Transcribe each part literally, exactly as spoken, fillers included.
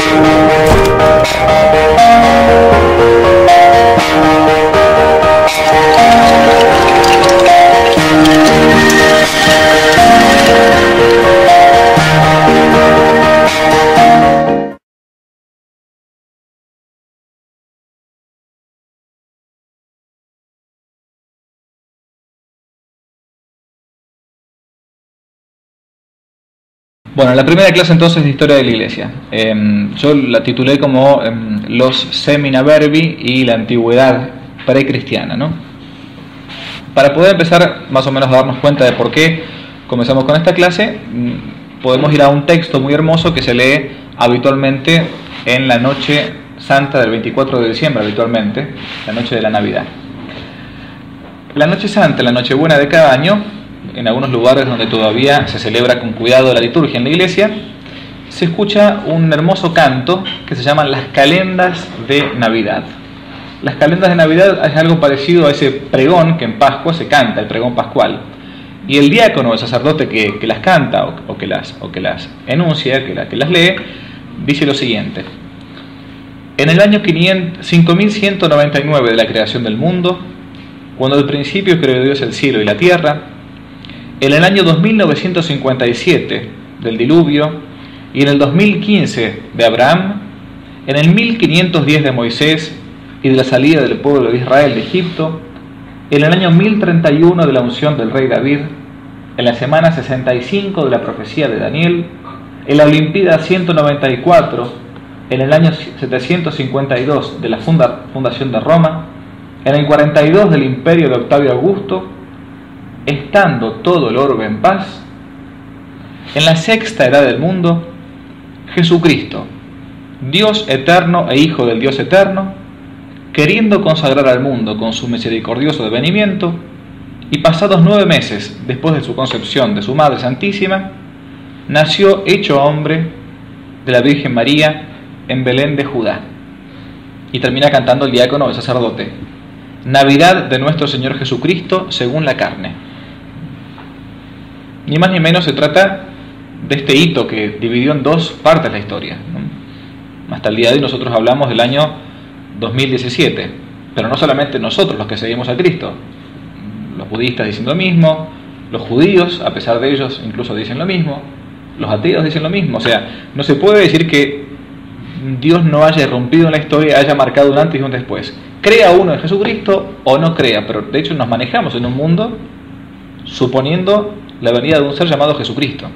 Bueno, la primera clase entonces de historia de la Iglesia. Eh, yo la titulé como eh, los Semina Verbi y la antigüedad precristiana, ¿no? Para poder empezar más o menos a darnos cuenta de por qué comenzamos con esta clase, podemos ir a un texto muy hermoso que se lee habitualmente en la noche santa del veinticuatro de diciembre, habitualmente, la noche de la Navidad. La noche santa, la noche buena de cada año, en algunos lugares donde todavía se celebra con cuidado la liturgia en la iglesia, se escucha un hermoso canto que se llaman las calendas de Navidad. Las calendas de Navidad es algo parecido a ese pregón que en Pascua se canta, el pregón pascual. Y el diácono, el sacerdote que, que las canta o, o, que las, o que las enuncia, que, la, que las lee, dice lo siguiente: en el año cinco mil ciento noventa y nueve de la creación del mundo, cuando al principio creó Dios el cielo y la tierra, en el año dos mil novecientos cincuenta y siete del diluvio y en el dos mil quince de Abraham, en el mil quinientos diez de Moisés y de la salida del pueblo de Israel de Egipto, en el año mil treinta y uno de la unción del rey David, en la semana sesenta y cinco de la profecía de Daniel, en la Olimpíada ciento noventa y cuatro, en el año setecientos cincuenta y dos de la funda, fundación de Roma, en el cuarenta y dos del imperio de Octavio Augusto, estando todo el orbe en paz, en la sexta edad del mundo, Jesucristo, Dios eterno e Hijo del Dios eterno, queriendo consagrar al mundo con su misericordioso devenimiento, y pasados nueve meses después de su concepción de su Madre Santísima, nació hecho hombre de la Virgen María en Belén de Judá. Y termina cantando el diácono o el sacerdote: Navidad de nuestro Señor Jesucristo según la carne. Ni más ni menos se trata de este hito que dividió en dos partes la historia, ¿no? Hasta el día de hoy nosotros hablamos del año dos mil diecisiete, pero no solamente nosotros los que seguimos a Cristo. Los budistas dicen lo mismo, los judíos, a pesar de ellos, incluso dicen lo mismo, los ateos dicen lo mismo. O sea, no se puede decir que Dios no haya irrumpido en la historia, haya marcado un antes y un después. Crea uno en Jesucristo o no crea, pero de hecho nos manejamos en un mundo suponiendo la venida de un ser llamado Jesucristo.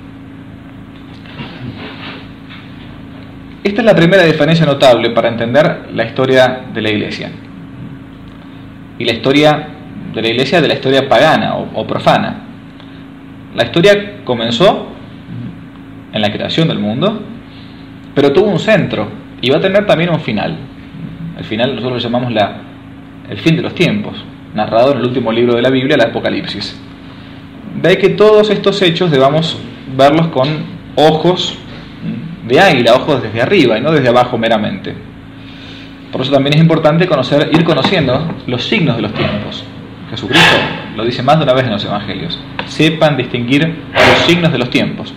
Esta es la primera diferencia notable para entender la historia de la Iglesia. Y la historia de la Iglesia de la historia pagana o, o profana. La historia comenzó en la creación del mundo, pero tuvo un centro y va a tener también un final. El final nosotros lo llamamos la, el fin de los tiempos, narrado en el último libro de la Biblia, el Apocalipsis. De ahí que todos estos hechos debamos verlos con ojos de águila, ojos desde arriba y no desde abajo meramente. Por eso también es importante conocer, ir conociendo los signos de los tiempos. Jesucristo lo dice más de una vez en los evangelios: sepan distinguir los signos de los tiempos.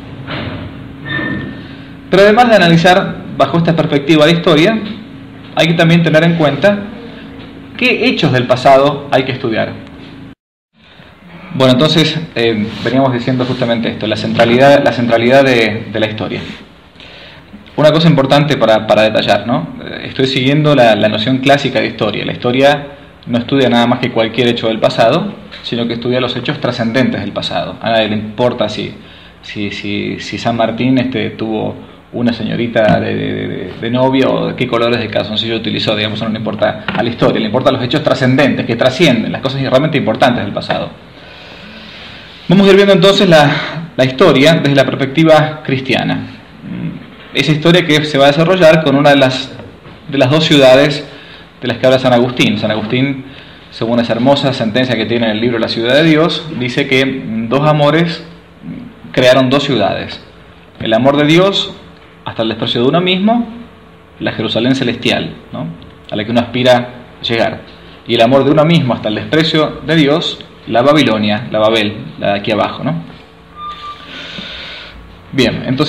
Pero además de analizar bajo esta perspectiva la historia, hay que también tener en cuenta qué hechos del pasado hay que estudiar. Bueno, entonces eh, veníamos diciendo justamente esto, la centralidad, la centralidad de, de la historia. Una cosa importante para, para detallar, ¿no? Estoy siguiendo la, la noción clásica de historia. La historia no estudia nada más que cualquier hecho del pasado, sino que estudia los hechos trascendentes del pasado. A nadie le importa si, si, si, si San Martín este, tuvo una señorita de, de, de, de novia o de qué colores de calzoncillo utilizó, digamos, no le importa a la historia, le importan los hechos trascendentes, que trascienden, las cosas realmente importantes del pasado. Vamos a ir viendo entonces la, la historia desde la perspectiva cristiana. Esa historia que se va a desarrollar con una de las, de las dos ciudades de las que habla San Agustín. San Agustín, según esa hermosa sentencia que tiene en el libro La ciudad de Dios, dice que dos amores crearon dos ciudades: el amor de Dios hasta el desprecio de uno mismo, la Jerusalén celestial, ¿no?, a la que uno aspira llegar, y el amor de uno mismo hasta el desprecio de Dios, la Babilonia, la Babel, la de aquí abajo, ¿no? Bien, entonces,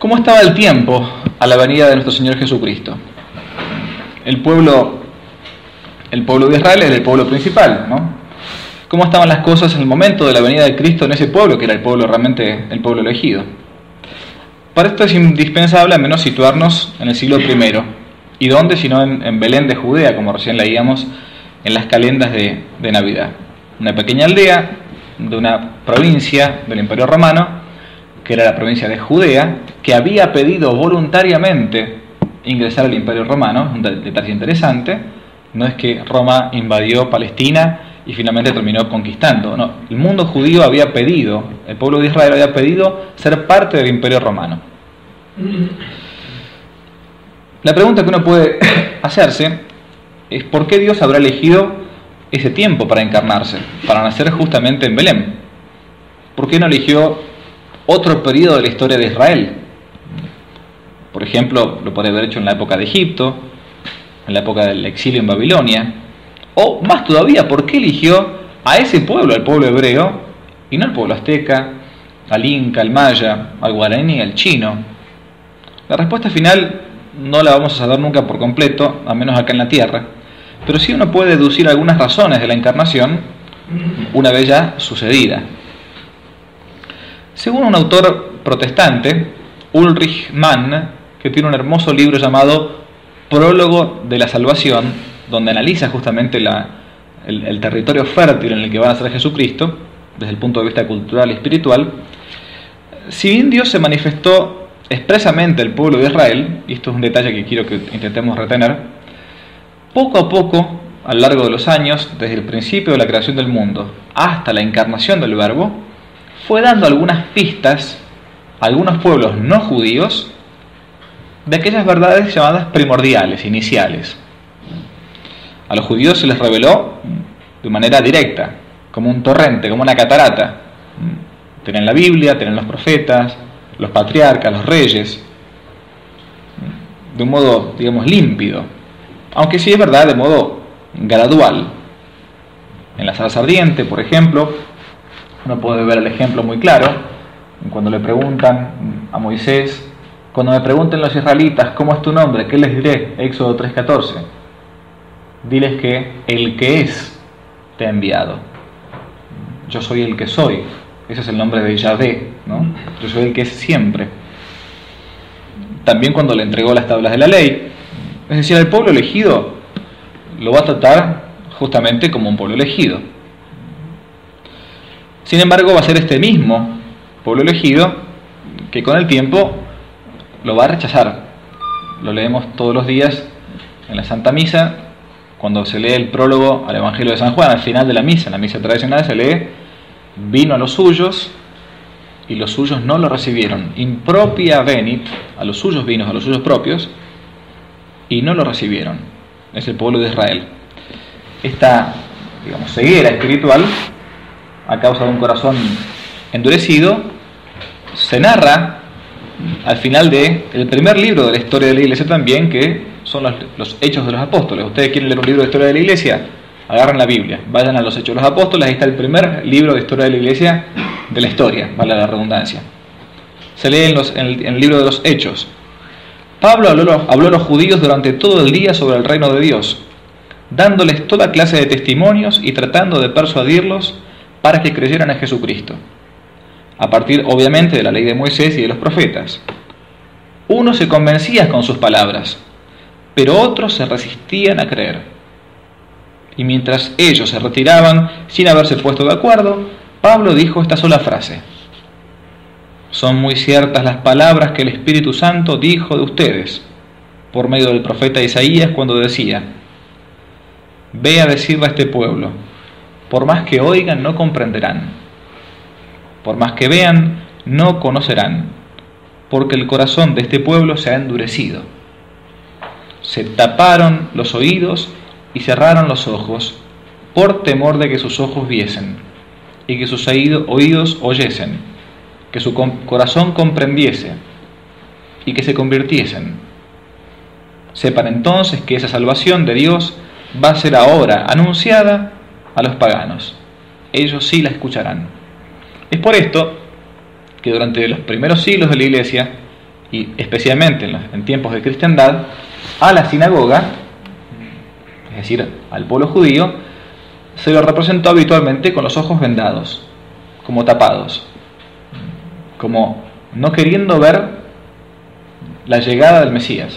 ¿Cómo estaba el tiempo a la venida de nuestro Señor Jesucristo? El pueblo, el pueblo de Israel era el pueblo principal, ¿no? ¿Cómo estaban las cosas en el momento de la venida de Cristo en ese pueblo, que era el pueblo realmente, el pueblo elegido? Para esto es indispensable al menos situarnos en el siglo primero. ¿Y dónde? Sino en, en Belén de Judea, como recién leíamos en las calendas de, de Navidad. Una pequeña aldea de una provincia del Imperio Romano, que era la provincia de Judea, que había pedido voluntariamente ingresar al Imperio Romano. Un detalle interesante, no es que Roma invadió Palestina y finalmente terminó conquistando. No, el mundo judío había pedido, el pueblo de Israel había pedido ser parte del Imperio Romano. La pregunta que uno puede hacerse es ¿por qué Dios habrá elegido ese tiempo para encarnarse, para nacer justamente en Belén? ¿Por qué no eligió otro periodo de la historia de Israel? Por ejemplo, lo podría haber hecho en la época de Egipto, en la época del exilio en Babilonia, o más todavía, ¿por qué eligió a ese pueblo, al pueblo hebreo, y no al pueblo azteca, al inca, al maya, al guaraní, al chino? La respuesta final no la vamos a saber nunca por completo, al menos acá en la tierra, pero sí uno puede deducir algunas razones de la encarnación una vez ya sucedida. Según un autor protestante, Ulrich Mann, que tiene un hermoso libro llamado Prólogo de la Salvación, donde analiza justamente la, el, el territorio fértil en el que va a nacer Jesucristo, desde el punto de vista cultural y espiritual, si bien Dios se manifestó expresamente al pueblo de Israel, y esto es un detalle que quiero que intentemos retener, poco a poco, a lo largo de los años, desde el principio de la creación del mundo hasta la encarnación del Verbo, fue dando algunas pistas a algunos pueblos no judíos de aquellas verdades llamadas primordiales, iniciales. A los judíos se les reveló de manera directa, como un torrente, como una catarata. Tienen la Biblia, tienen los profetas, los patriarcas, los reyes, de un modo, digamos, límpido, aunque sí es verdad, de modo gradual. En la zarza ardiente, por ejemplo, uno puede ver el ejemplo muy claro, cuando le preguntan a Moisés, cuando me pregunten los israelitas, ¿cómo es tu nombre? ¿Qué les diré? Éxodo tres catorce. Diles que el que es te ha enviado. Yo soy el que soy. Ese es el nombre de Yahvé, ¿no? Yo soy el que es siempre. También cuando le entregó las tablas de la ley, es decir, el pueblo elegido lo va a tratar justamente como un pueblo elegido. Sin embargo, va a ser este mismo pueblo elegido que con el tiempo lo va a rechazar. Lo leemos todos los días en la Santa Misa, cuando se lee el prólogo al Evangelio de San Juan, al final de la misa, en la misa tradicional se lee: vino a los suyos y los suyos no lo recibieron. Impropia venit, a los suyos vino, a los suyos propios, y no lo recibieron. Es el pueblo de Israel. Esta, digamos, ceguera espiritual, a causa de un corazón endurecido, se narra al final del primer libro de la historia de la Iglesia también, que son los, los Hechos de los Apóstoles. Ustedes quieren leer un libro de historia de la Iglesia, agarren la Biblia, vayan a los Hechos de los Apóstoles, ahí está el primer libro de historia de la Iglesia de la historia, vale la redundancia. Se lee en, los, en, el, en el libro de los Hechos. Pablo habló, habló a los judíos durante todo el día sobre el reino de Dios, dándoles toda clase de testimonios y tratando de persuadirlos para que creyeran en Jesucristo, a partir obviamente de la ley de Moisés y de los profetas. Unos se convencían con sus palabras, pero otros se resistían a creer. Y mientras ellos se retiraban sin haberse puesto de acuerdo, Pablo dijo esta sola frase: son muy ciertas las palabras que el Espíritu Santo dijo de ustedes por medio del profeta Isaías cuando decía: ve a decirle a este pueblo, por más que oigan no comprenderán, por más que vean no conocerán, porque el corazón de este pueblo se ha endurecido. Se taparon los oídos y cerraron los ojos por temor de que sus ojos viesen y que sus oídos oyesen, que su corazón comprendiese y que se convirtiesen. Sepan entonces que esa salvación de Dios va a ser ahora anunciada a los paganos. Ellos sí la escucharán. Es por esto que durante los primeros siglos de la Iglesia, y especialmente en, los, en tiempos de cristiandad, a la sinagoga, es decir, al pueblo judío, se lo representó habitualmente con los ojos vendados, como tapados, como no queriendo ver la llegada del Mesías.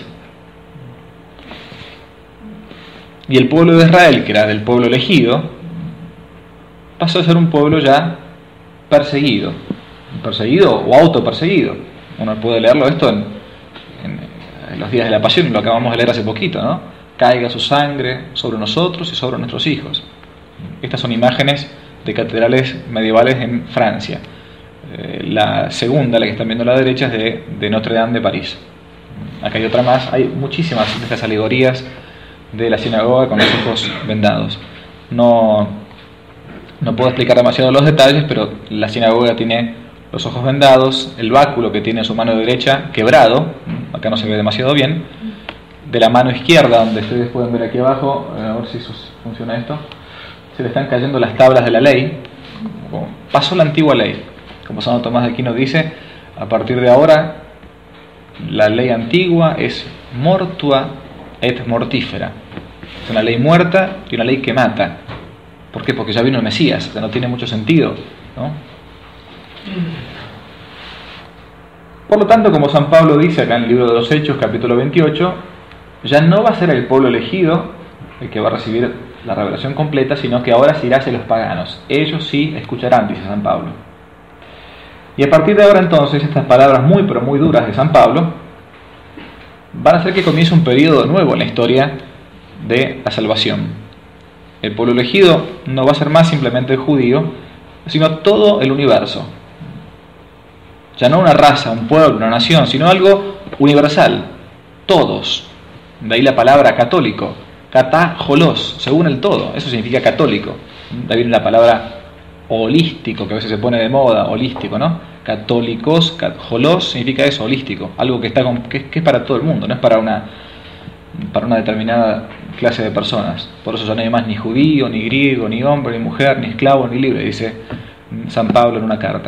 Y el pueblo de Israel, que era del pueblo elegido, pasó a ser un pueblo ya perseguido, perseguido o autoperseguido. Uno puede leerlo esto en, en, en los días de la Pasión, lo acabamos de leer hace poquito, ¿no? Caiga su sangre sobre nosotros y sobre nuestros hijos. Estas son imágenes de catedrales medievales en Francia. Eh, la segunda, la que están viendo a la derecha, es de, de Notre Dame de París. Acá hay otra más. Hay muchísimas de estas alegorías de la sinagoga con los ojos vendados. No, no puedo explicar demasiado los detalles, pero la sinagoga tiene los ojos vendados, el báculo que tiene en su mano derecha quebrado, acá no se ve demasiado bien, de la mano izquierda, donde ustedes pueden ver aquí abajo, a ver si funciona esto, se le están cayendo las tablas de la ley. Pasó la antigua ley, como Santo Tomás de Aquino dice, a partir de ahora la ley antigua es mortua et mortífera, es una ley muerta y una ley que mata. ¿Por qué? Porque ya vino el Mesías, o sea, no tiene mucho sentido, ¿no? Por lo tanto, como San Pablo dice acá en el libro de los Hechos, capítulo veintiocho, ya no va a ser el pueblo elegido el que va a recibir la revelación completa, sino que ahora se irá hacia los paganos. Ellos sí escucharán, dice San Pablo. Y a partir de ahora entonces, estas palabras muy pero muy duras de San Pablo van a hacer que comience un periodo nuevo en la historia de la salvación. El pueblo elegido no va a ser más simplemente el judío, sino todo el universo. Ya no una raza, un pueblo, una nación, sino algo universal. Todos. De ahí la palabra católico. Katajolos, según el todo. Eso significa católico. De ahí viene la palabra holístico, que a veces se pone de moda, holístico, ¿no? Católicos, holos significa eso, holístico. Algo que, está con, que, que es para todo el mundo, no es para una, para una determinada clase de personas. Por eso ya no hay más ni judío, ni griego, ni hombre, ni mujer, ni esclavo, ni libre, dice San Pablo en una carta.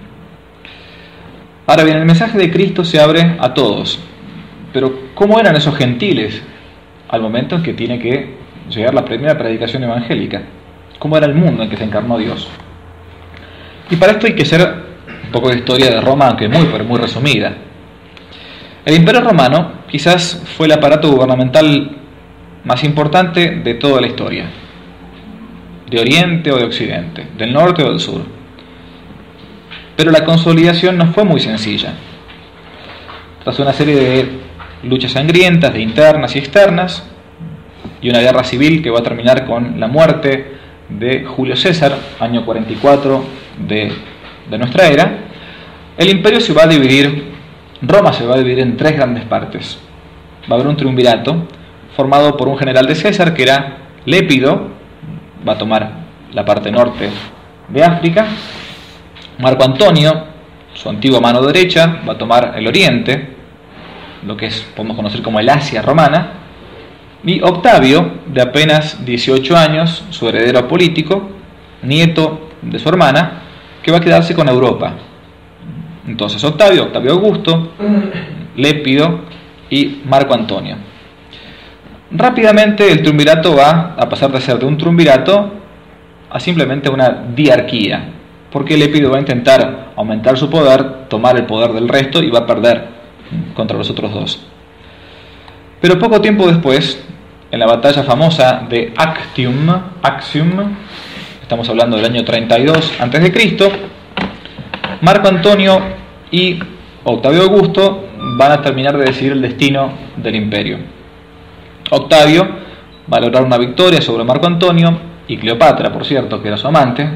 Ahora bien, el mensaje de Cristo se abre a todos. Pero ¿cómo eran esos gentiles al momento en que tiene que llegar la primera predicación evangélica? ¿Cómo era el mundo en que se encarnó Dios? Y para esto hay que hacer un poco de historia de Roma, aunque muy, pero muy resumida. El Imperio Romano quizás fue el aparato gubernamental más importante de toda la historia, de Oriente o de Occidente, del norte o del sur. Pero la consolidación no fue muy sencilla. Tras una serie de luchas sangrientas, de internas y externas, y una guerra civil que va a terminar con la muerte de Julio César, año cuarenta y cuatro de, de nuestra era, el imperio se va a dividir, Roma se va a dividir en tres grandes partes. Va a haber un triunvirato formado por un general de César, que era Lépido, va a tomar la parte norte de África. Marco Antonio, su antigua mano derecha, va a tomar el oriente, lo que es, podemos conocer como el Asia romana. Y Octavio, de apenas dieciocho años, su heredero político, nieto de su hermana, que va a quedarse con Europa. Entonces Octavio, Octavio Augusto, Lépido y Marco Antonio. Rápidamente el triunvirato va a pasar de ser de un triunvirato a simplemente una diarquía, porque Lépido va a intentar aumentar su poder, tomar el poder del resto y va a perder contra los otros dos. Pero poco tiempo después, en la batalla famosa de Actium, Actium, estamos hablando del año treinta y dos antes de Cristo, Marco Antonio y Octavio Augusto van a terminar de decidir el destino del imperio. Octavio va a lograr una victoria sobre Marco Antonio y Cleopatra, por cierto, que era su amante,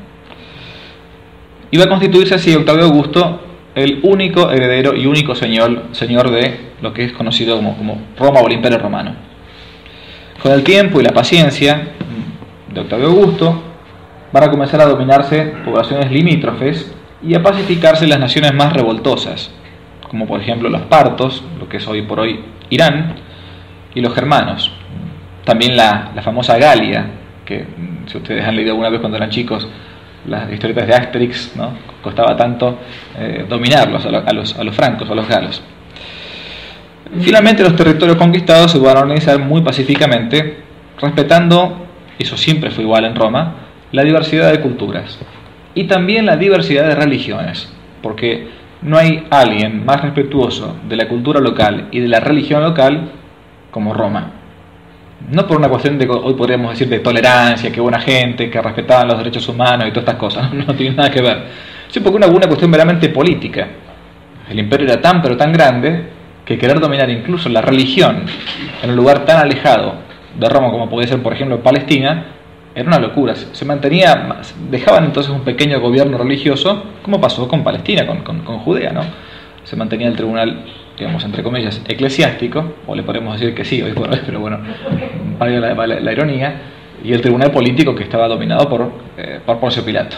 y va a constituirse así Octavio Augusto el único heredero y único señor, señor de lo que es conocido como, como Roma o el Imperio Romano. Con el tiempo y la paciencia de Octavio Augusto van a comenzar a dominarse poblaciones limítrofes y a pacificarse las naciones más revoltosas, como por ejemplo los partos, lo que es hoy por hoy Irán, y los germanos. También la, la famosa Galia, que si ustedes han leído alguna vez cuando eran chicos las historietas de Asterix, ¿no? Costaba tanto eh, dominarlos a, lo, a, los, a los francos, a los galos. Finalmente los territorios conquistados se van a organizar muy pacíficamente, respetando, eso siempre fue igual en Roma, la diversidad de culturas y también la diversidad de religiones, porque no hay alguien más respetuoso de la cultura local y de la religión local como Roma. No por una cuestión de, hoy podríamos decir, de tolerancia, que buena gente, que respetaban los derechos humanos y todas estas cosas, no tiene nada que ver, sino porque una, una cuestión meramente política. El imperio era tan pero tan grande que querer dominar incluso la religión en un lugar tan alejado de Roma como podía ser, por ejemplo, Palestina, era una locura. Se mantenía, dejaban entonces un pequeño gobierno religioso, como pasó con Palestina, con, con, con Judea, ¿no? Se mantenía el tribunal, digamos, entre comillas, eclesiástico, o le podemos decir que sí hoy por hoy, pero bueno, valga la, la, la ironía, y el tribunal político que estaba dominado por, eh, por Poncio Pilato.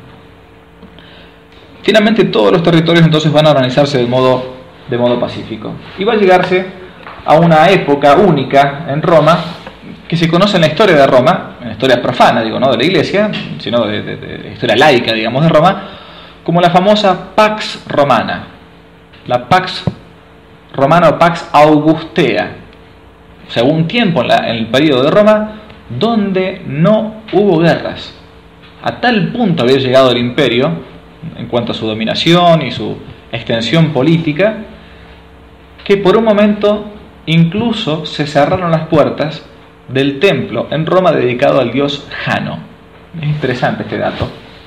Finalmente todos los territorios entonces van a organizarse de modo, de modo pacífico, y va a llegarse a una época única en Roma, que se conoce en la historia de Roma, en la historia profana, digo, no de la Iglesia, sino de, de, de la historia laica, digamos, de Roma, como la famosa Pax Romana, la Pax Romana o Pax Augustea. O sea, hubo un tiempo en, la, en el periodo de Roma donde no hubo guerras. A tal punto había llegado el imperio, en cuanto a su dominación y su extensión política, que por un momento incluso se cerraron las puertas del templo en Roma dedicado al dios Jano. Es interesante este dato.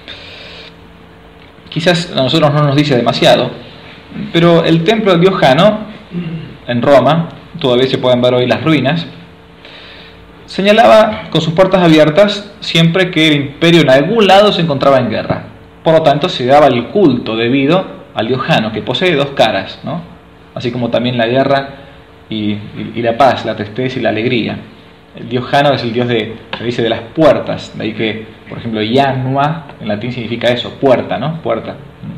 Quizás a nosotros no nos dice demasiado, pero el templo del dios Jano en Roma, todavía se pueden ver hoy las ruinas, señalaba con sus puertas abiertas siempre que el imperio en algún lado se encontraba en guerra. Por lo tanto, se daba el culto debido al dios Jano, que posee dos caras, ¿no? Así como también la guerra y, y, y la paz, la tristeza y la alegría. El dios Jano es el dios de, se dice, de las puertas, de ahí que, por ejemplo, Janua en latín significa eso, puerta, ¿no? Puerta.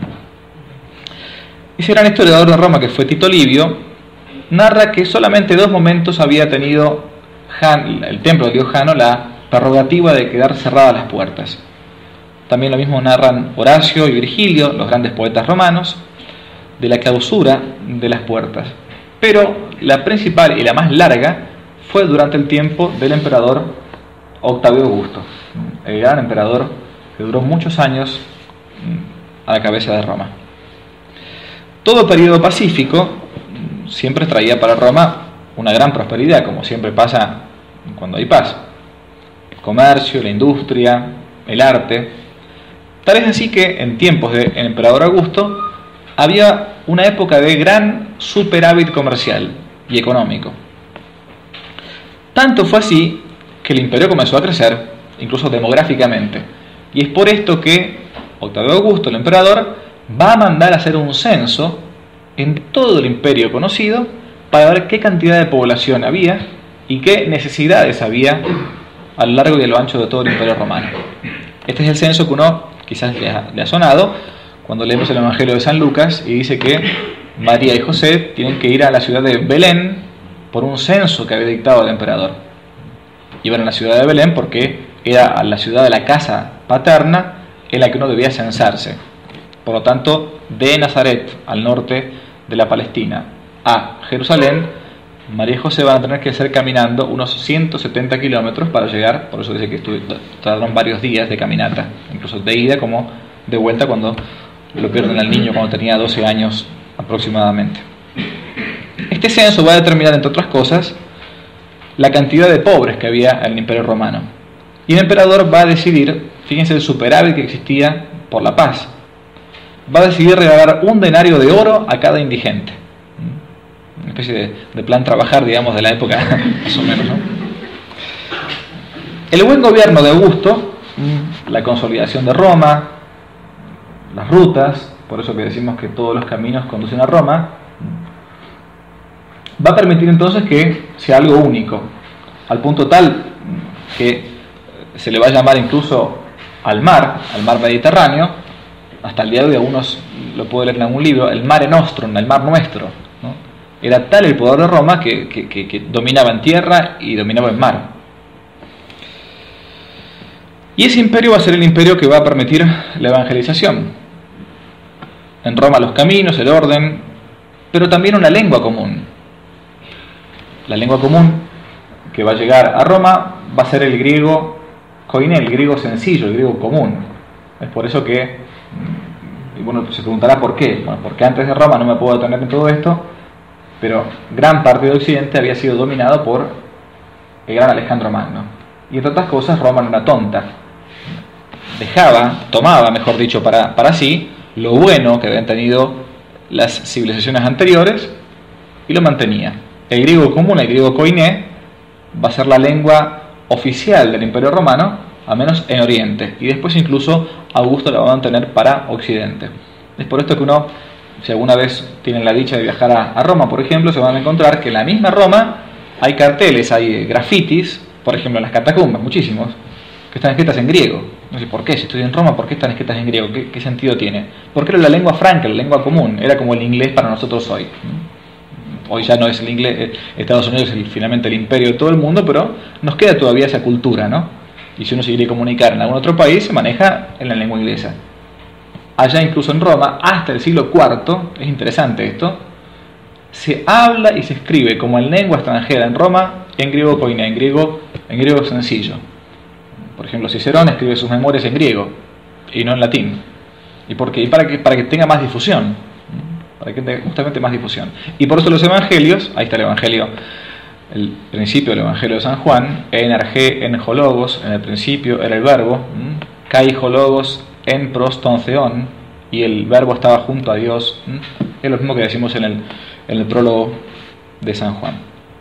Ese gran historiador de Roma, que fue Tito Livio, narra que solamente dos momentos había tenido Han, el templo del dios Jano la prerrogativa de quedar cerradas las puertas. También lo mismo narran Horacio y Virgilio, los grandes poetas romanos, de la clausura de las puertas. Pero la principal y la más larga fue durante el tiempo del emperador Octavio Augusto, el gran emperador que duró muchos años a la cabeza de Roma. Todo periodo pacífico siempre traía para Roma una gran prosperidad, como siempre pasa cuando hay paz. El comercio, la industria, el arte. Tal es así que en tiempos del emperador Augusto había una época de gran superávit comercial y económico. Tanto fue así que el imperio comenzó a crecer, incluso demográficamente. Y es por esto que Octavio Augusto, el emperador, va a mandar a hacer un censo en todo el imperio conocido para ver qué cantidad de población había y qué necesidades había a lo largo y a lo ancho de todo el imperio romano. Este es el censo que uno quizás le ha, le ha sonado cuando leemos el Evangelio de San Lucas y dice que María y José tienen que ir a la ciudad de Belén por un censo que había dictado el emperador. Iban a la ciudad de Belén porque era la ciudad de la casa paterna en la que uno debía censarse. Por lo tanto, de Nazaret, al norte de la Palestina, a Jerusalén, María y José van a tener que hacer caminando unos ciento setenta kilómetros para llegar. Por eso dice que tardaron varios días de caminata, incluso de ida como de vuelta, cuando lo pierden al niño cuando tenía doce años aproximadamente. Este censo va a determinar, entre otras cosas, la cantidad de pobres que había en el Imperio Romano. Y el emperador va a decidir, fíjense el superávit que existía por la paz, va a decidir regalar un denario de oro a cada indigente. Una especie de, de plan trabajar, digamos, de la época, más o menos, ¿no? El buen gobierno de Augusto, la consolidación de Roma, las rutas, por eso que decimos que todos los caminos conducen a Roma, va a permitir entonces que sea algo único, al punto tal que se le va a llamar incluso al mar, al mar Mediterráneo, hasta el día de hoy algunos lo pueden leer en algún libro, el Mare Nostrum, el mar nuestro, ¿no? Era tal el poder de Roma que, que, que, que dominaba en tierra y dominaba en mar. Y ese imperio va a ser el imperio que va a permitir la evangelización. En Roma los caminos, el orden, pero también una lengua común. La lengua común que va a llegar a Roma va a ser el griego koiné, el griego sencillo, el griego común. Es por eso que, y bueno, se preguntará por qué. Bueno, porque antes de Roma, no me puedo detener en todo esto, pero gran parte de Occidente había sido dominado por el gran Alejandro Magno. Y entre otras cosas, Roma no era tonta. Dejaba, tomaba, mejor dicho, para, para sí, lo bueno que habían tenido las civilizaciones anteriores y lo mantenía. El griego común, el griego koiné, va a ser la lengua oficial del Imperio Romano, al menos en Oriente, y después incluso Augusto la va a mantener para Occidente. Es por esto que uno, si alguna vez tienen la dicha de viajar a, a Roma, por ejemplo, se van a encontrar que en la misma Roma hay carteles, hay grafitis, por ejemplo en las catacumbas, muchísimos, que están escritas en griego. No sé por qué, si estoy en Roma, ¿por qué están escritas en griego? ¿Qué, qué sentido tiene? Porque era la lengua franca, la lengua común, era como el inglés para nosotros hoy. Hoy ya no es el inglés, Estados Unidos es el, finalmente el imperio de todo el mundo, pero nos queda todavía esa cultura, ¿no? Y si uno se quiere comunicar en algún otro país, se maneja en la lengua inglesa. Allá incluso en Roma, hasta el siglo cuarto, es interesante esto, se habla y se escribe como en lengua extranjera en Roma, en griego koiné, en griego, en griego sencillo. Por ejemplo, Cicerón escribe sus memorias en griego y no en latín. ¿Y por qué? Y para que, para que tenga más difusión. Para que tenga justamente más difusión. Y por eso los evangelios, ahí está el evangelio, el principio del evangelio de San Juan, en arge, en hologos, en el principio era el verbo, kai hologos, en proston theon, y el verbo estaba junto a Dios. Es lo mismo que decimos en el, en el prólogo de San Juan.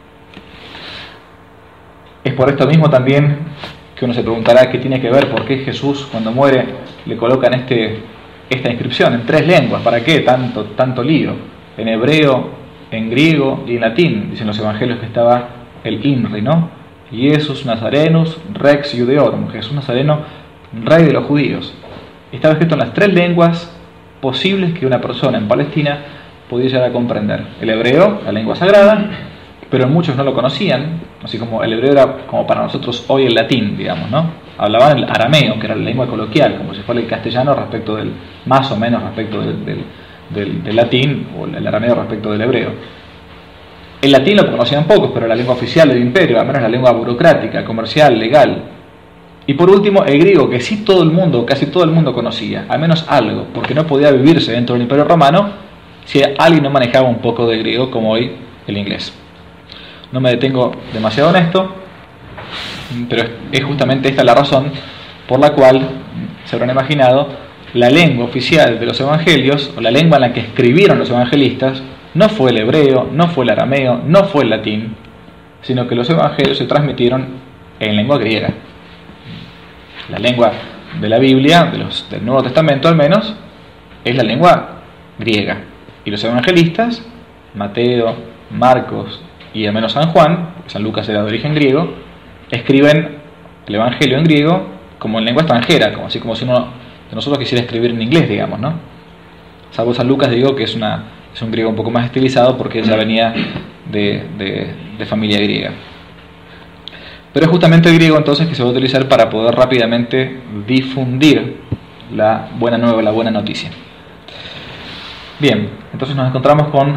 Es por esto mismo también que uno se preguntará qué tiene que ver, por qué Jesús cuando muere le colocan este, esta inscripción en tres lenguas. ¿Para qué tanto, tanto lío? En hebreo, en griego y en latín. Dicen los evangelios que estaba el INRI, ¿no? Jesús Nazarenus Rex Judeorum, Jesús Nazareno, rey de los judíos. Estaba escrito en las tres lenguas posibles que una persona en Palestina podía llegar a comprender. El hebreo, la lengua sagrada, pero muchos no lo conocían, así como el hebreo era como para nosotros hoy el latín, digamos, ¿no? Hablaban el arameo, que era la lengua coloquial, como si fuera el castellano respecto del, más o menos respecto del, del, del, del latín, o el arameo respecto del hebreo. El latín lo conocían pocos, pero era la lengua oficial del imperio, al menos la lengua burocrática, comercial, legal. Y por último, el griego, que sí todo el mundo, casi todo el mundo conocía, al menos algo, porque no podía vivirse dentro del imperio romano si alguien no manejaba un poco de griego, como hoy el inglés. No me detengo demasiado en esto, pero es justamente esta la razón por la cual, se habrán imaginado, la lengua oficial de los evangelios, o la lengua en la que escribieron los evangelistas, no fue el hebreo, no fue el arameo, no fue el latín, sino que los evangelios se transmitieron en lengua griega. La lengua de la Biblia, de los, del Nuevo Testamento al menos, es la lengua griega. Y los evangelistas, Mateo, Marcos y al menos San Juan, San Lucas era de origen griego, escriben el evangelio en griego como en lengua extranjera, como así como si uno de nosotros quisiera escribir en inglés, digamos, ¿no? Salvo San Lucas, digo que es, una, es un griego un poco más estilizado porque ella venía de, de, de familia griega. Pero es justamente el griego entonces que se va a utilizar para poder rápidamente difundir la buena nueva, la buena noticia. Bien, entonces nos encontramos con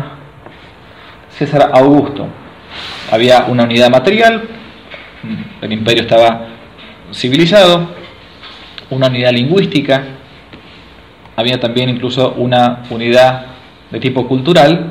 César Augusto. Había una unidad material, el imperio estaba civilizado, una unidad lingüística, había también incluso una unidad de tipo cultural.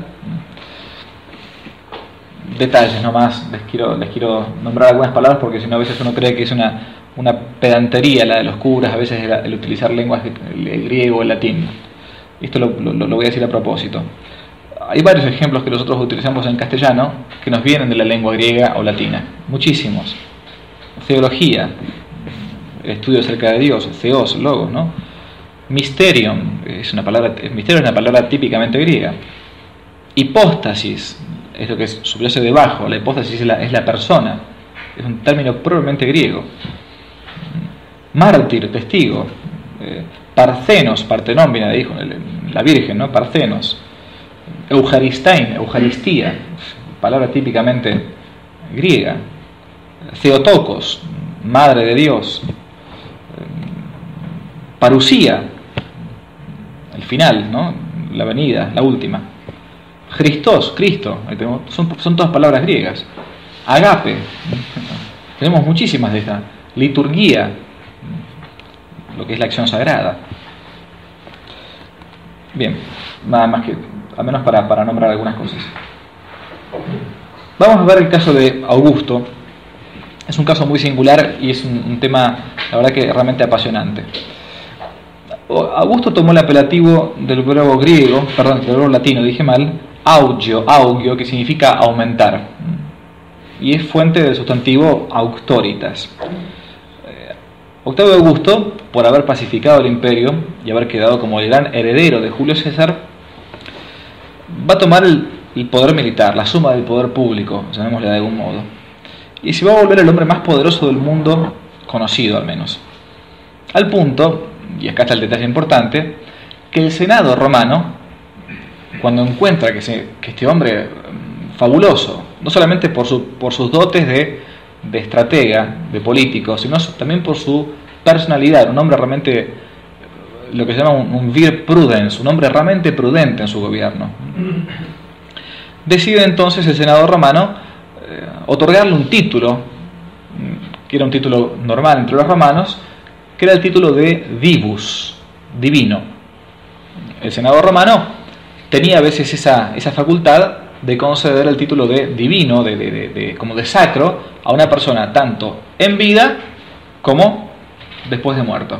Detalles nomás, les quiero, les quiero nombrar algunas palabras porque si no a veces uno cree que es una, una pedantería la de los curas, a veces el, el utilizar lenguas, el, el griego o el latín. Esto lo, lo, lo voy a decir a propósito. Hay varios ejemplos que nosotros utilizamos en castellano que nos vienen de la lengua griega o latina, muchísimos. Teología, el estudio acerca de Dios, theos, logos, ¿no? Mysterium, es una palabra, misterio es una palabra típicamente griega. Hipóstasis, es lo que subyace debajo, la hipóstasis es la, es la persona, es un término probablemente griego. Mártir, testigo, eh, parcenos, partenón viene de hijo, la Virgen, ¿no? Parcenos. Eucharistein, Eucaristía, palabra típicamente griega. Theotokos, madre de Dios. Parusía, el final, ¿no? La venida, la última. Christos, Cristo, son, son todas palabras griegas. Agape, tenemos muchísimas de estas. Liturgia, lo que es la acción sagrada. Bien, nada más que, al menos para, para nombrar algunas cosas. Vamos a ver el caso de Augusto. Es un caso muy singular y es un, un tema, la verdad, que realmente apasionante. Augusto tomó el apelativo del verbo griego, perdón, del verbo latino, dije mal, augio, augio, que significa aumentar, y es fuente del sustantivo auctoritas. Octavio Augusto, por haber pacificado el imperio y haber quedado como el gran heredero de Julio César, va a tomar el, el poder militar, la suma del poder público, llamémosle de algún modo, y se va a volver el hombre más poderoso del mundo conocido, al menos. Al punto, y acá está el detalle importante, que el Senado romano, cuando encuentra que, se, que este hombre fabuloso, no solamente por, su, por sus dotes de, de estratega, de político, sino también por su personalidad, un hombre realmente, lo que se llama un, un vir prudens, un hombre realmente prudente en su gobierno, decide entonces el Senado romano eh, otorgarle un título, que era un título normal entre los romanos, que era el título de divus, divino. El Senado romano tenía a veces esa, esa facultad de conceder el título de divino, de, de, de, de, como de sacro, a una persona tanto en vida como después de muerto.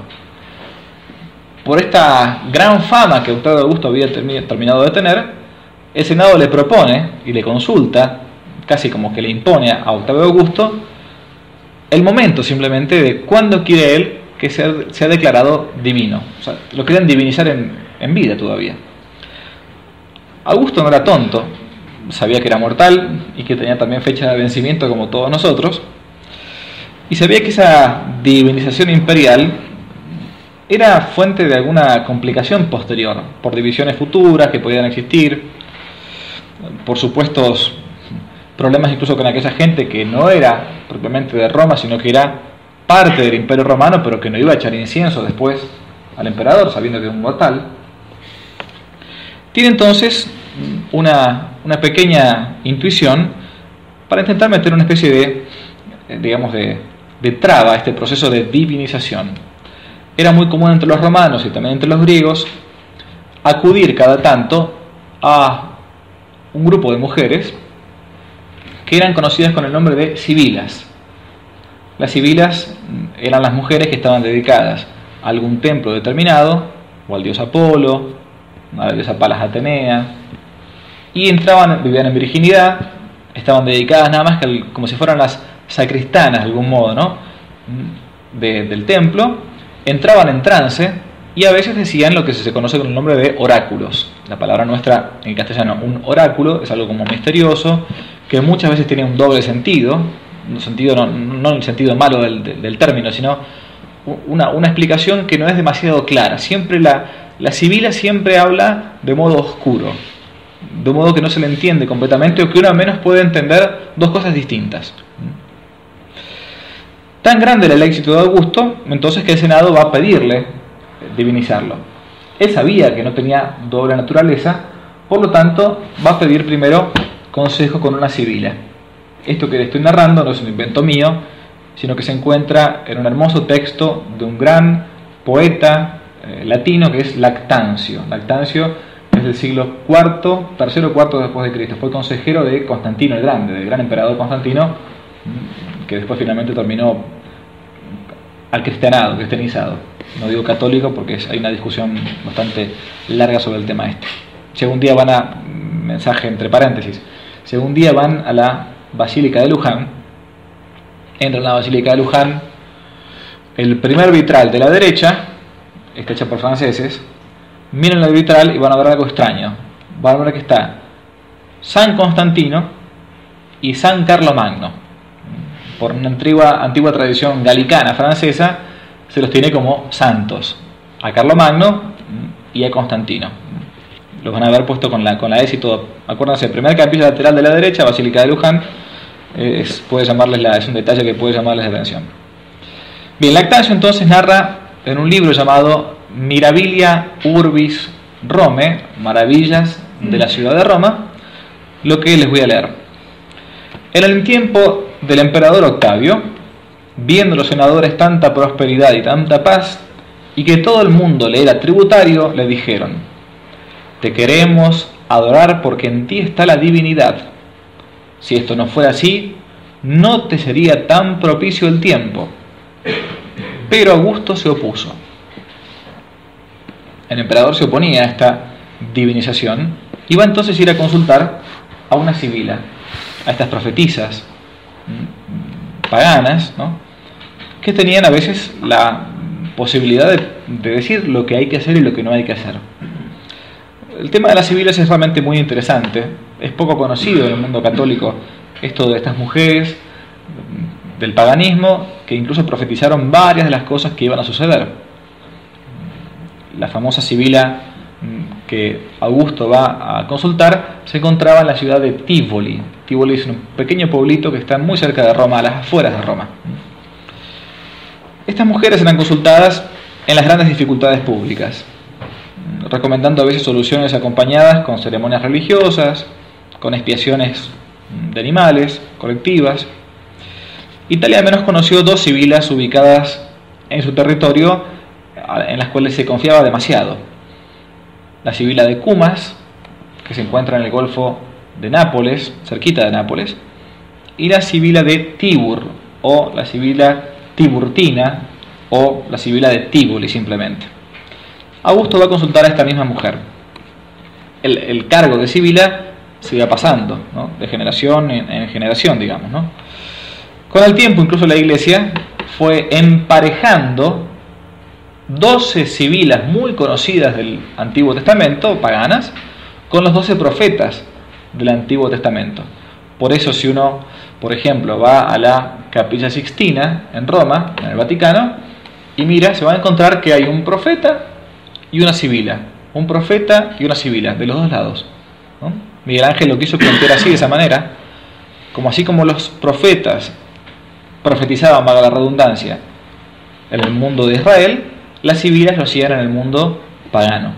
Por esta gran fama que Octavio Augusto había terminado de tener, el Senado le propone y le consulta, casi como que le impone a Octavio Augusto, el momento simplemente de cuándo quiere él que sea, sea declarado divino. O sea, lo querían divinizar en, en vida todavía. Augusto no era tonto, sabía que era mortal y que tenía también fecha de vencimiento como todos nosotros, y sabía que esa divinización imperial era fuente de alguna complicación posterior, por divisiones futuras que podían existir, por supuestos problemas incluso con aquella gente que no era propiamente de Roma, sino que era parte del Imperio Romano, pero que no iba a echar incienso después al emperador, sabiendo que era un mortal. Tiene entonces una, una pequeña intuición para intentar meter una especie de, digamos, de, de traba a este proceso de divinización. Era muy común entre los romanos y también entre los griegos acudir cada tanto a un grupo de mujeres que eran conocidas con el nombre de sibilas. Las sibilas eran las mujeres que estaban dedicadas a algún templo determinado, o al dios Apolo, a la diosa Palas Atenea, y entraban, vivían en virginidad, estaban dedicadas nada más que al, como si fueran las sacristanas de algún modo, ¿no? de, del templo, entraban en trance y a veces decían lo que se conoce con el nombre de oráculos. La palabra nuestra en castellano, un oráculo, es algo como misterioso, que muchas veces tiene un doble sentido, un sentido no, no en el sentido malo del, del término, sino una, una explicación que no es demasiado clara. Siempre la, la sibila siempre habla de modo oscuro, de modo que no se le entiende completamente, o que uno al menos puede entender dos cosas distintas. Tan grande era el éxito de Augusto, entonces, que el Senado va a pedirle divinizarlo. Él sabía que no tenía doble naturaleza, por lo tanto va a pedir primero consejo con una sibila. Esto que le estoy narrando no es un invento mío, sino que se encuentra en un hermoso texto de un gran poeta eh, latino que es Lactancio. Lactancio es del siglo cuarto, tercero o cuarto después de Cristo. Fue consejero de Constantino el Grande, del gran emperador Constantino, que después finalmente terminó al cristianado, cristianizado. No digo católico porque hay una discusión bastante larga sobre el tema este. Si algún día van a, mensaje entre paréntesis, si algún día van a la Basílica de Luján, entran a la Basílica de Luján, el primer vitral de la derecha está hecha por franceses, miren el vitral y van a ver algo extraño. Van a ver que está San Constantino y San Carlomagno. Por una antigua, antigua tradición galicana francesa, se los tiene como santos, a Carlomagno y a Constantino. Los van a haber puesto con la, con la S y todo. Acuérdense, el primer capilla lateral de la derecha, Basílica de Luján, es, puede llamarles la, es un detalle que puede llamarles la atención. Bien, Lactancio entonces narra en un libro llamado Mirabilia Urbis Rome, Maravillas de la ciudad de Roma, lo que les voy a leer. En el tiempo del emperador Octavio, viendo los senadores tanta prosperidad y tanta paz, y que todo el mundo le era tributario, le dijeron: te queremos adorar porque en ti está la divinidad. Si esto no fuera así, no te sería tan propicio el tiempo. Pero Augusto se opuso. El emperador se oponía a esta divinización. Iba entonces a ir a consultar a una sibila, a estas profetisas paganas, ¿no?, que tenían a veces la posibilidad de, de decir lo que hay que hacer y lo que no hay que hacer. El tema de las sibilas es realmente muy interesante. Es poco conocido en el mundo católico esto de estas mujeres del paganismo que incluso profetizaron varias de las cosas que iban a suceder. La famosa sibila que Augusto va a consultar se encontraba en la ciudad de Tivoli. Tivoli es un pequeño pueblito que está muy cerca de Roma, a las afueras de Roma. Estas mujeres eran consultadas en las grandes dificultades públicas, recomendando a veces soluciones acompañadas con ceremonias religiosas, con expiaciones de animales, colectivas. Italia al menos conoció dos sibilas ubicadas en su territorio en las cuales se confiaba demasiado. La sibila de Cumas, que se encuentra en el Golfo de Nápoles, cerquita de Nápoles, y la sibila de Tibur, o la sibila tiburtina, o la sibila de Tivoli simplemente. Augusto va a consultar a esta misma mujer. El, el cargo de sibila se iba pasando, ¿no?, de generación en, en generación, digamos, ¿no? Con el tiempo, incluso la Iglesia fue emparejando doce sibilas muy conocidas del Antiguo Testamento, paganas, con los doce profetas del Antiguo Testamento. Por eso, si uno, por ejemplo, va a la Capilla Sixtina en Roma, en el Vaticano, y mira, se va a encontrar que hay un profeta y una sibila, un profeta y una sibila, de los dos lados, ¿no? Miguel Ángel lo quiso plantear así, de esa manera, como así como los profetas profetizaban, valga la redundancia, en el mundo de Israel, las sibilas lo hacían en el mundo pagano.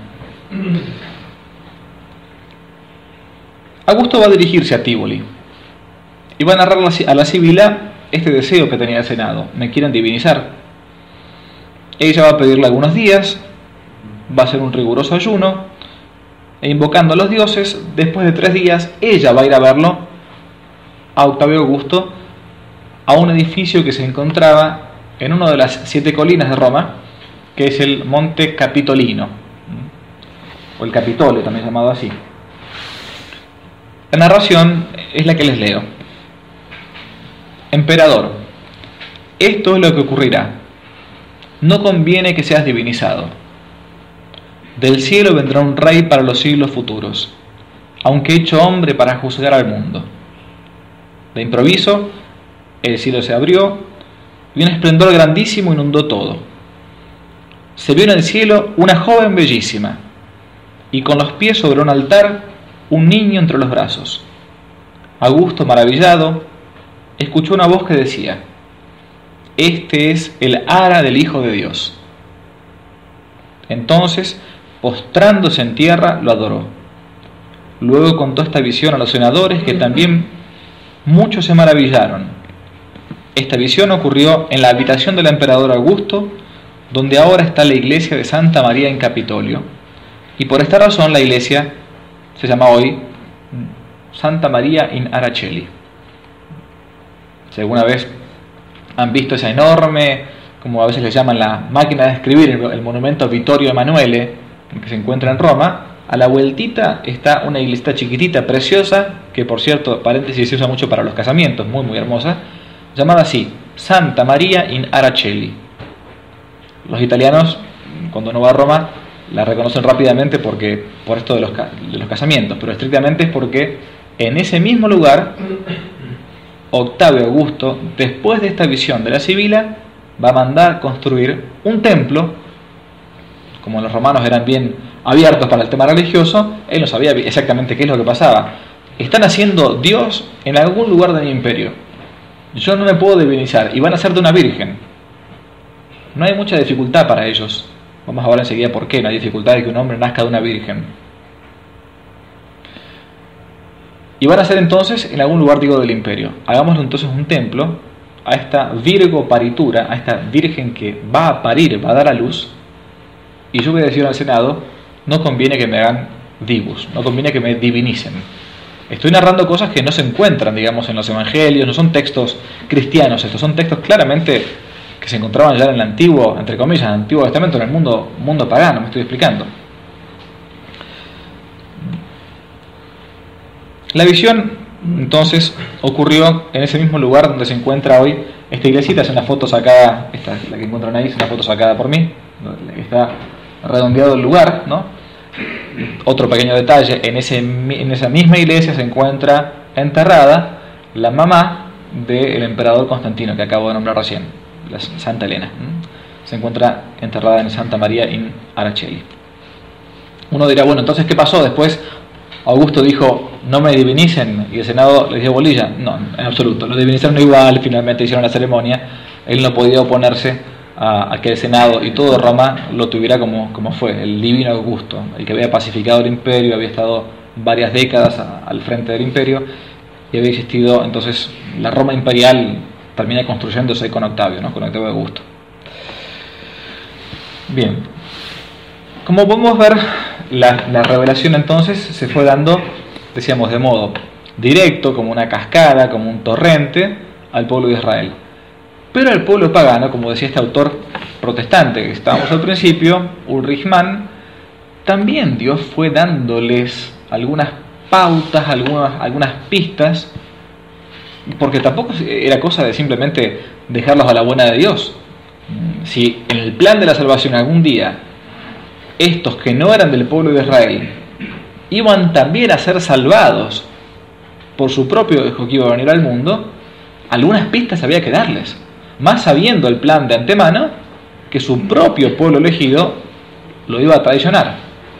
Augusto va a dirigirse a Tivoli y va a narrar a la sibila este deseo que tenía el Senado: me quieren divinizar. Ella va a pedirle algunos días, va a hacer un riguroso ayuno, e invocando a los dioses, después de tres días, ella va a ir a verlo, a Octavio Augusto, a un edificio que se encontraba en una de las siete colinas de Roma, que es el Monte Capitolino, o el Capitolio, también llamado así. La narración es la que les leo. Emperador, esto es lo que ocurrirá. No conviene que seas divinizado. Del cielo vendrá un rey para los siglos futuros, aunque hecho hombre para juzgar al mundo. De improviso, el cielo se abrió y un esplendor grandísimo inundó todo. Se vio en el cielo una joven bellísima, y con los pies sobre un altar, un niño entre los brazos. Augusto, maravillado, escuchó una voz que decía: este es el ara del Hijo de Dios. Entonces, postrándose en tierra, lo adoró. Luego contó esta visión a los senadores, que también muchos se maravillaron. Esta visión ocurrió en la habitación del emperador Augusto, donde ahora está la iglesia de Santa María en Capitolio, y por esta razón la iglesia se llama hoy Santa María in Ara-Coeli. Si alguna vez han visto esa enorme, como a veces le llaman la máquina de escribir, el monumento Vittorio Emanuele, que se encuentra en Roma, a la vueltita está una iglesita chiquitita, preciosa, que por cierto, paréntesis, se usa mucho para los casamientos, muy muy hermosa, llamada así, Santa María in Ara-Coeli. Los italianos, cuando uno va a Roma, la reconocen rápidamente porque por esto de los, de los casamientos, pero estrictamente es porque en ese mismo lugar, Octavio Augusto, después de esta visión de la sibila, va a mandar construir un templo. Como los romanos eran bien abiertos para el tema religioso, él no sabía exactamente qué es lo que pasaba. Están haciendo Dios en algún lugar de mi imperio. Yo no me puedo divinizar y van a ser de una virgen. no hay mucha dificultad para ellos. Vamos a ver enseguida por qué no hay dificultad de que un hombre nazca de una virgen. Y van a ser entonces en algún lugar, digo, del imperio. Hagámosle entonces un templo a esta virgo paritura, a esta virgen que va a parir, va a dar a luz. Y yo voy a decir al Senado, no conviene que me hagan divus, no conviene que me divinicen. Estoy narrando cosas que no se encuentran, digamos, en los evangelios, no son textos cristianos, estos son textos claramente que se encontraban ya en el antiguo, entre comillas, en el Antiguo Testamento, en el mundo, mundo pagano, me estoy explicando. La visión, entonces, ocurrió en ese mismo lugar donde se encuentra hoy esta iglesita. Es una foto sacada, esta la que encuentran ahí, es una foto sacada por mí, la que está redondeado el lugar, ¿no? Otro pequeño detalle, en, ese, en esa misma iglesia se encuentra enterrada la mamá del emperador Constantino, que acabo de nombrar recién, la Santa Elena. Se encuentra enterrada en Santa María in Araceli. Uno dirá, bueno, entonces, ¿qué pasó? Después Augusto dijo, no me divinicen, y el Senado les dio bolilla. No, en absoluto, lo divinizaron igual, finalmente hicieron la ceremonia. Él no podía oponerse a, a que el Senado y todo Roma lo tuviera como, como fue, el divino Augusto, el que había pacificado el imperio, había estado varias décadas a, al frente del imperio, y había existido, entonces, la Roma imperial termina construyéndose con Octavio, ¿no? Con Octavio Augusto. Bien, como podemos ver, la, la revelación entonces se fue dando, decíamos, de modo directo, como una cascada, como un torrente, al pueblo de Israel. Pero al pueblo pagano, como decía este autor protestante que estábamos al principio, Ulrich Mann, también Dios fue dándoles algunas pautas, algunas, algunas pistas, porque tampoco era cosa de simplemente dejarlos a la buena de Dios. Si en el plan de la salvación algún día estos que no eran del pueblo de Israel iban también a ser salvados por su propio Hijo que iba a venir al mundo, algunas pistas había que darles, más sabiendo el plan de antemano que su propio pueblo elegido lo iba a traicionar.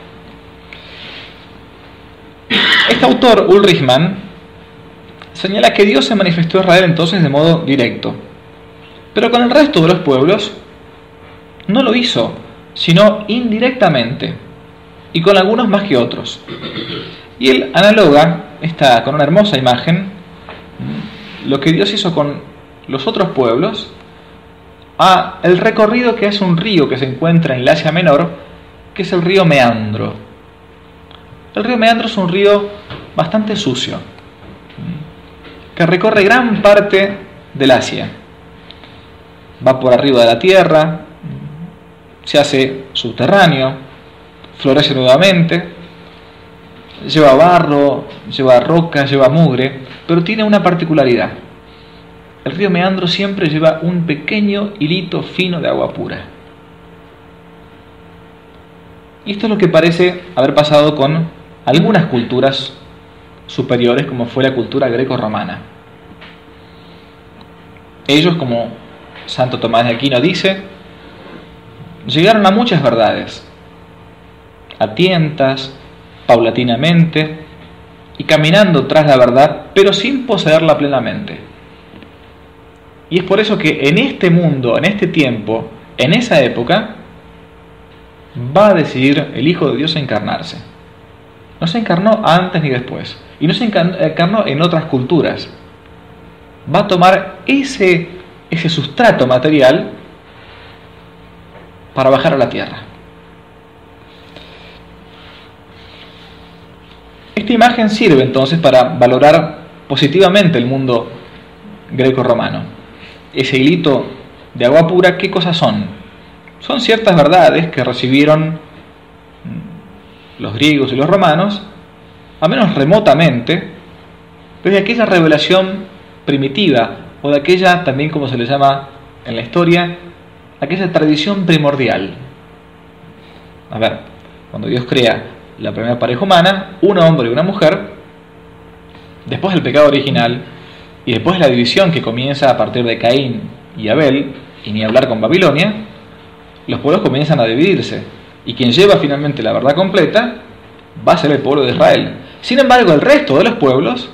Este autor, Ulrich Mann, señala que Dios se manifestó a Israel entonces de modo directo, pero con el resto de los pueblos no lo hizo, sino indirectamente, y con algunos más que otros. Y él analoga esta, con una hermosa imagen, lo que Dios hizo con los otros pueblos a el recorrido que hace un río que se encuentra en el Asia Menor, que es el río Meandro. El río Meandro es un río bastante sucio, que recorre gran parte del Asia. Va por arriba de la tierra, se hace subterráneo, florece nuevamente, lleva barro, lleva roca, lleva mugre, pero tiene una particularidad. El río Meandro siempre lleva un pequeño hilito fino de agua pura. Y esto es lo que parece haber pasado con algunas culturas superiores, como fue la cultura greco-romana. Ellos, como Santo Tomás de Aquino dice, llegaron a muchas verdades, a tientas, paulatinamente, y caminando tras la verdad, pero sin poseerla plenamente. Y es por eso que en este mundo, en este tiempo, en esa época, va a decidir el Hijo de Dios encarnarse. No se encarnó antes ni después, y no se encarnó en otras culturas. Va a tomar ese, ese sustrato material para bajar a la tierra. Esta imagen sirve entonces para valorar positivamente el mundo greco-romano. Ese hilito de agua pura, ¿qué cosas son? Son ciertas verdades que recibieron los griegos y los romanos, a menos remotamente, desde aquella revelación primitiva, o de aquella, también como se le llama en la historia, aquella tradición primordial. A ver, cuando Dios crea la primera pareja humana, un hombre y una mujer, después del pecado original, y después de la división que comienza a partir de Caín y Abel, y ni hablar con Babilonia, los pueblos comienzan a dividirse, y quien lleva finalmente la verdad completa va a ser el pueblo de Israel. Sin embargo, el resto de los pueblos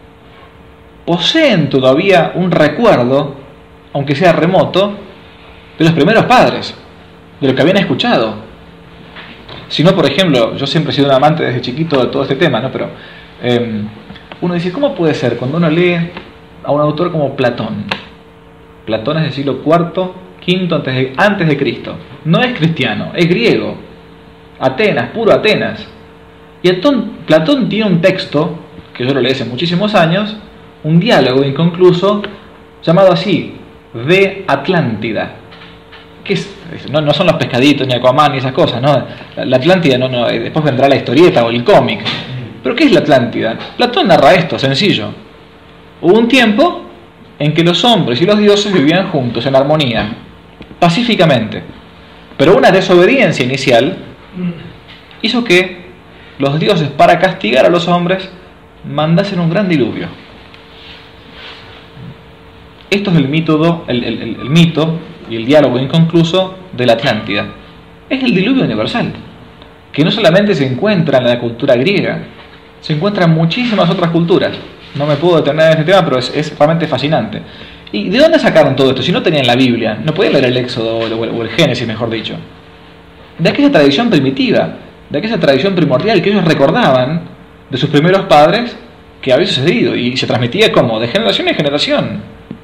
poseen todavía un recuerdo, aunque sea remoto, de los primeros padres, de lo que habían escuchado. Si no, por ejemplo, yo siempre he sido un amante desde chiquito de todo este tema, ¿no? Pero eh, uno dice, ¿cómo puede ser cuando uno lee a un autor como Platón? Platón es del siglo cuarto, quinto antes de, antes de Cristo. No es cristiano, es griego. Atenas, puro Atenas. Y Platón, Platón tiene un texto, que yo lo leí hace muchísimos años, un diálogo inconcluso, llamado así, de Atlántida. ¿Qué es? No, no son los pescaditos, ni Aquaman, ni esas cosas, ¿no? La Atlántida, no, no, después vendrá la historieta o el cómic. ¿Pero qué es la Atlántida? Platón narra esto, sencillo. Hubo un tiempo en que los hombres y los dioses vivían juntos, en armonía, pacíficamente. Pero una desobediencia inicial hizo que los dioses, para castigar a los hombres, mandasen un gran diluvio. Esto es el mito, el, el, el, el mito y el diálogo inconcluso de la Atlántida. Es el diluvio universal, que no solamente se encuentra en la cultura griega, se encuentra en muchísimas otras culturas. No me puedo detener en este tema, pero es, es realmente fascinante. ¿Y de dónde sacaron todo esto? Si no tenían la Biblia, no podían leer el Éxodo o el, o el Génesis, mejor dicho. De aquella tradición primitiva, de aquella tradición primordial que ellos recordaban de sus primeros padres que había sucedido y se transmitía como de generación en generación.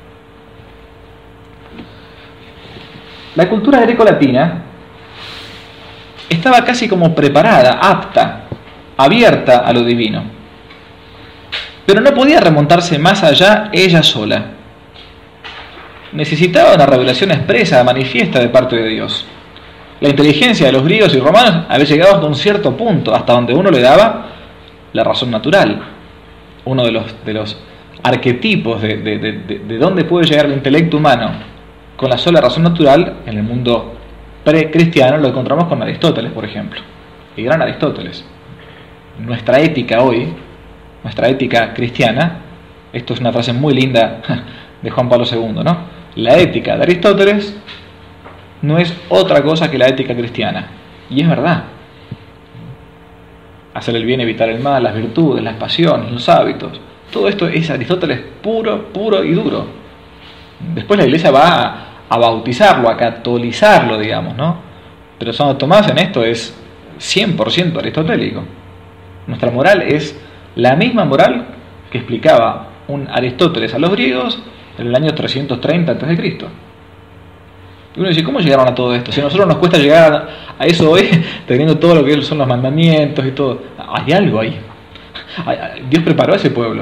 La cultura greco-latina estaba casi como preparada, apta, abierta a lo divino, pero no podía remontarse más allá ella sola. Necesitaba una revelación expresa, manifiesta de parte de Dios. La inteligencia de los griegos y romanos había llegado hasta un cierto punto, hasta donde uno le daba la razón natural. Uno de los, de los arquetipos de, de, de, de, de dónde puede llegar el intelecto humano con la sola razón natural, en el mundo pre-cristiano lo encontramos con Aristóteles, por ejemplo. El gran Aristóteles. Nuestra ética hoy, nuestra ética cristiana, esto es una frase muy linda de Juan Pablo segundo, ¿no? La ética de Aristóteles no es otra cosa que la ética cristiana. Y es verdad. Hacer el bien, evitar el mal, las virtudes, las pasiones, los hábitos. Todo esto es Aristóteles puro, puro y duro. Después la iglesia va a, a bautizarlo, a catolizarlo, digamos, ¿no? Pero Santo Tomás en esto es cien por ciento aristotélico. Nuestra moral es la misma moral que explicaba un Aristóteles a los griegos en el año trescientos treinta antes de Cristo. Y uno dice, ¿cómo llegaron a todo esto? Si a nosotros nos cuesta llegar a eso hoy, teniendo todo lo que son los mandamientos y todo. Hay algo ahí. Dios preparó a ese pueblo.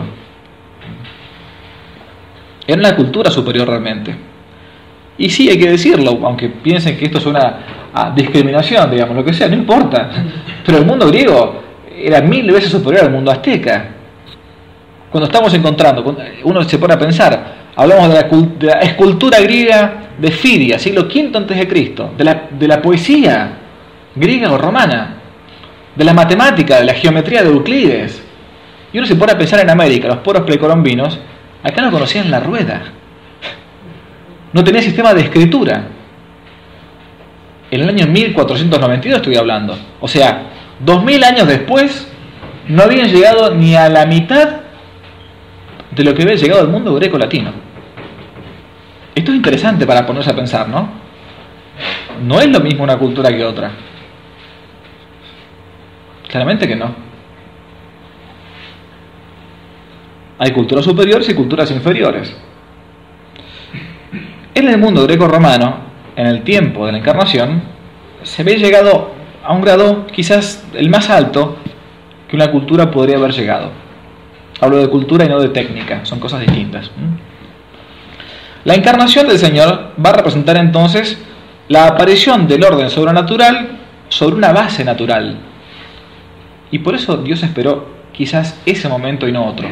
Era una cultura superior realmente. Y sí, hay que decirlo, aunque piensen que esto es una a, discriminación, digamos, lo que sea, no importa. Pero el mundo griego era mil veces superior al mundo azteca. Cuando estamos encontrando, uno se pone a pensar, hablamos de la, de la escultura griega de Fidia, siglo quinto antes de Cristo, de la, de la poesía griega o romana, de la matemática, de la geometría de Euclides. Y uno se pone a pensar en América, los pueblos precolombinos, acá no conocían la rueda, no tenía sistema de escritura. En el año mil cuatrocientos noventa y dos estoy hablando, o sea, dos mil años después, no habían llegado ni a la mitad de lo que había llegado al mundo greco-latino. Esto es interesante para ponerse a pensar, ¿no? No es lo mismo una cultura que otra. Claramente que no. Hay culturas superiores y culturas inferiores. En el mundo greco-romano, en el tiempo de la Encarnación, se había llegado a un grado quizás el más alto que una cultura podría haber llegado. Hablo de cultura y no de técnica, son cosas distintas. La encarnación del Señor va a representar entonces la aparición del orden sobrenatural sobre una base natural. Y por eso Dios esperó quizás ese momento y no otro.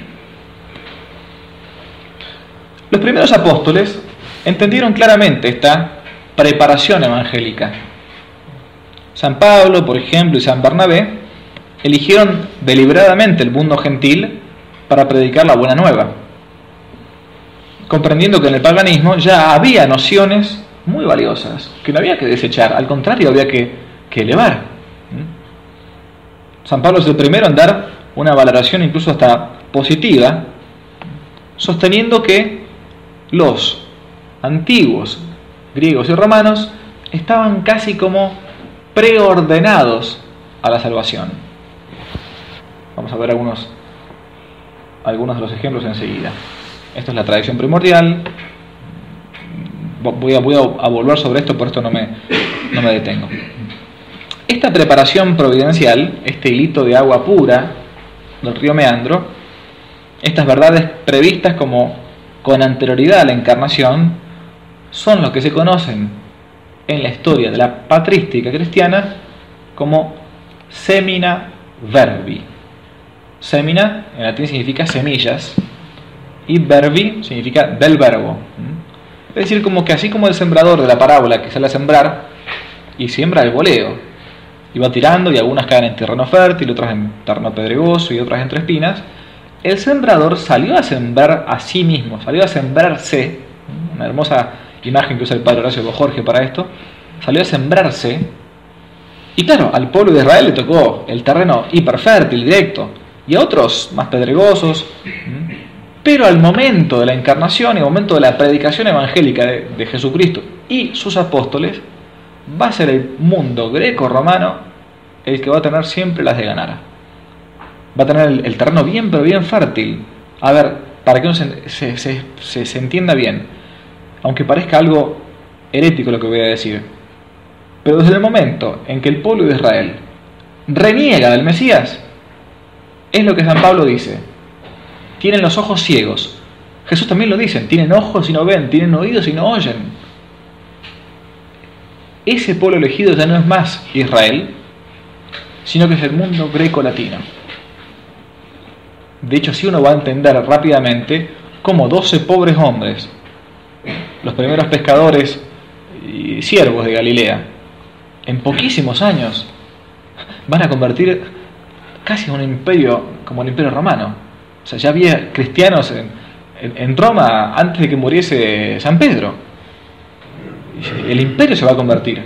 Los primeros apóstoles entendieron claramente esta preparación evangélica. San Pablo, por ejemplo, y San Bernabé eligieron deliberadamente el mundo gentil para predicar la buena nueva, comprendiendo que en el paganismo ya había nociones muy valiosas, que no había que desechar, al contrario, había que, que elevar. San Pablo es el primero en dar una valoración incluso hasta positiva, sosteniendo que los antiguos griegos y romanos, estaban casi como preordenados a la salvación. Vamos a ver algunos, algunos de los ejemplos enseguida. Esto es la tradición primordial. Voy a, voy a volver sobre esto, por esto no me, no me detengo. Esta preparación providencial, este hilito de agua pura del río Meandro, estas verdades previstas como con anterioridad a la encarnación, son los que se conocen en la historia de la patrística cristiana como semina verbi. Semina en latín significa semillas y verbi significa del verbo. Es decir, como que así como el sembrador de la parábola que sale a sembrar y siembra el voleo y va tirando, y algunas caen en terreno fértil, otras en terreno pedregoso y otras entre espinas, el sembrador salió a sembrar a sí mismo, salió a sembrarse, una hermosa imagen que usa el padre Horacio Bojorge para esto, salió a sembrarse, y claro, al pueblo de Israel le tocó el terreno hiperfértil, directo, y a otros más pedregosos, pero al momento de la encarnación y al momento de la predicación evangélica de, de Jesucristo y sus apóstoles, va a ser el mundo greco-romano el que va a tener siempre las de ganar. Va a tener el, el terreno bien, pero bien fértil. A ver, para que uno se, se, se, se, se entienda bien, aunque parezca algo herético lo que voy a decir, pero desde el momento en que el pueblo de Israel reniega del Mesías, es lo que San Pablo dice: tienen los ojos ciegos. Jesús también lo dice: tienen ojos y no ven, tienen oídos y no oyen. Ese pueblo elegido ya no es más Israel, sino que es el mundo greco-latino. De hecho, si uno va a entender rápidamente cómo doce pobres hombres, los primeros pescadores y siervos de Galilea, en poquísimos años van a convertir casi a un imperio como el Imperio Romano. O sea, ya había cristianos en, en, en Roma antes de que muriese San Pedro. El imperio se va a convertir.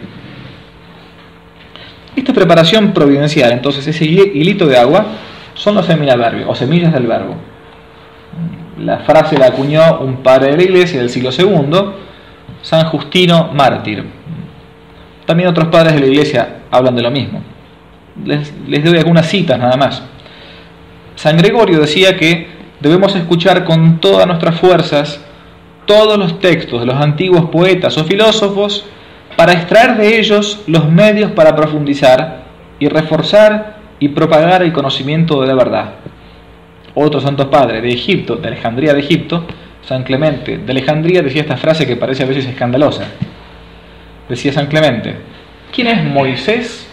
Esta preparación providencial, entonces, ese hilito de agua, son los seminaverbios, o semillas del verbo. La frase la acuñó un padre de la Iglesia del siglo segundo, San Justino Mártir. También otros padres de la Iglesia hablan de lo mismo. Les, les doy algunas citas nada más. San Gregorio decía que debemos escuchar con todas nuestras fuerzas todos los textos de los antiguos poetas o filósofos para extraer de ellos los medios para profundizar y reforzar y propagar el conocimiento de la verdad. Otro santo padre de Egipto, de Alejandría de Egipto, San Clemente de Alejandría, decía esta frase que parece a veces escandalosa. Decía San Clemente: ¿quién es Moisés?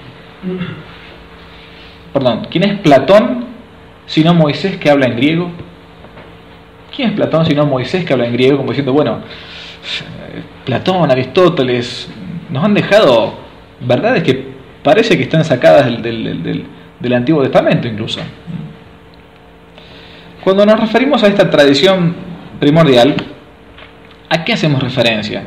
Perdón, ¿quién es Platón sino Moisés que habla en griego? ¿Quién es Platón sino Moisés que habla en griego? Como diciendo, bueno, Platón, Aristóteles, nos han dejado verdades que parece que están sacadas del, del, del, del Antiguo Testamento incluso. Cuando nos referimos a esta tradición primordial, ¿a qué hacemos referencia?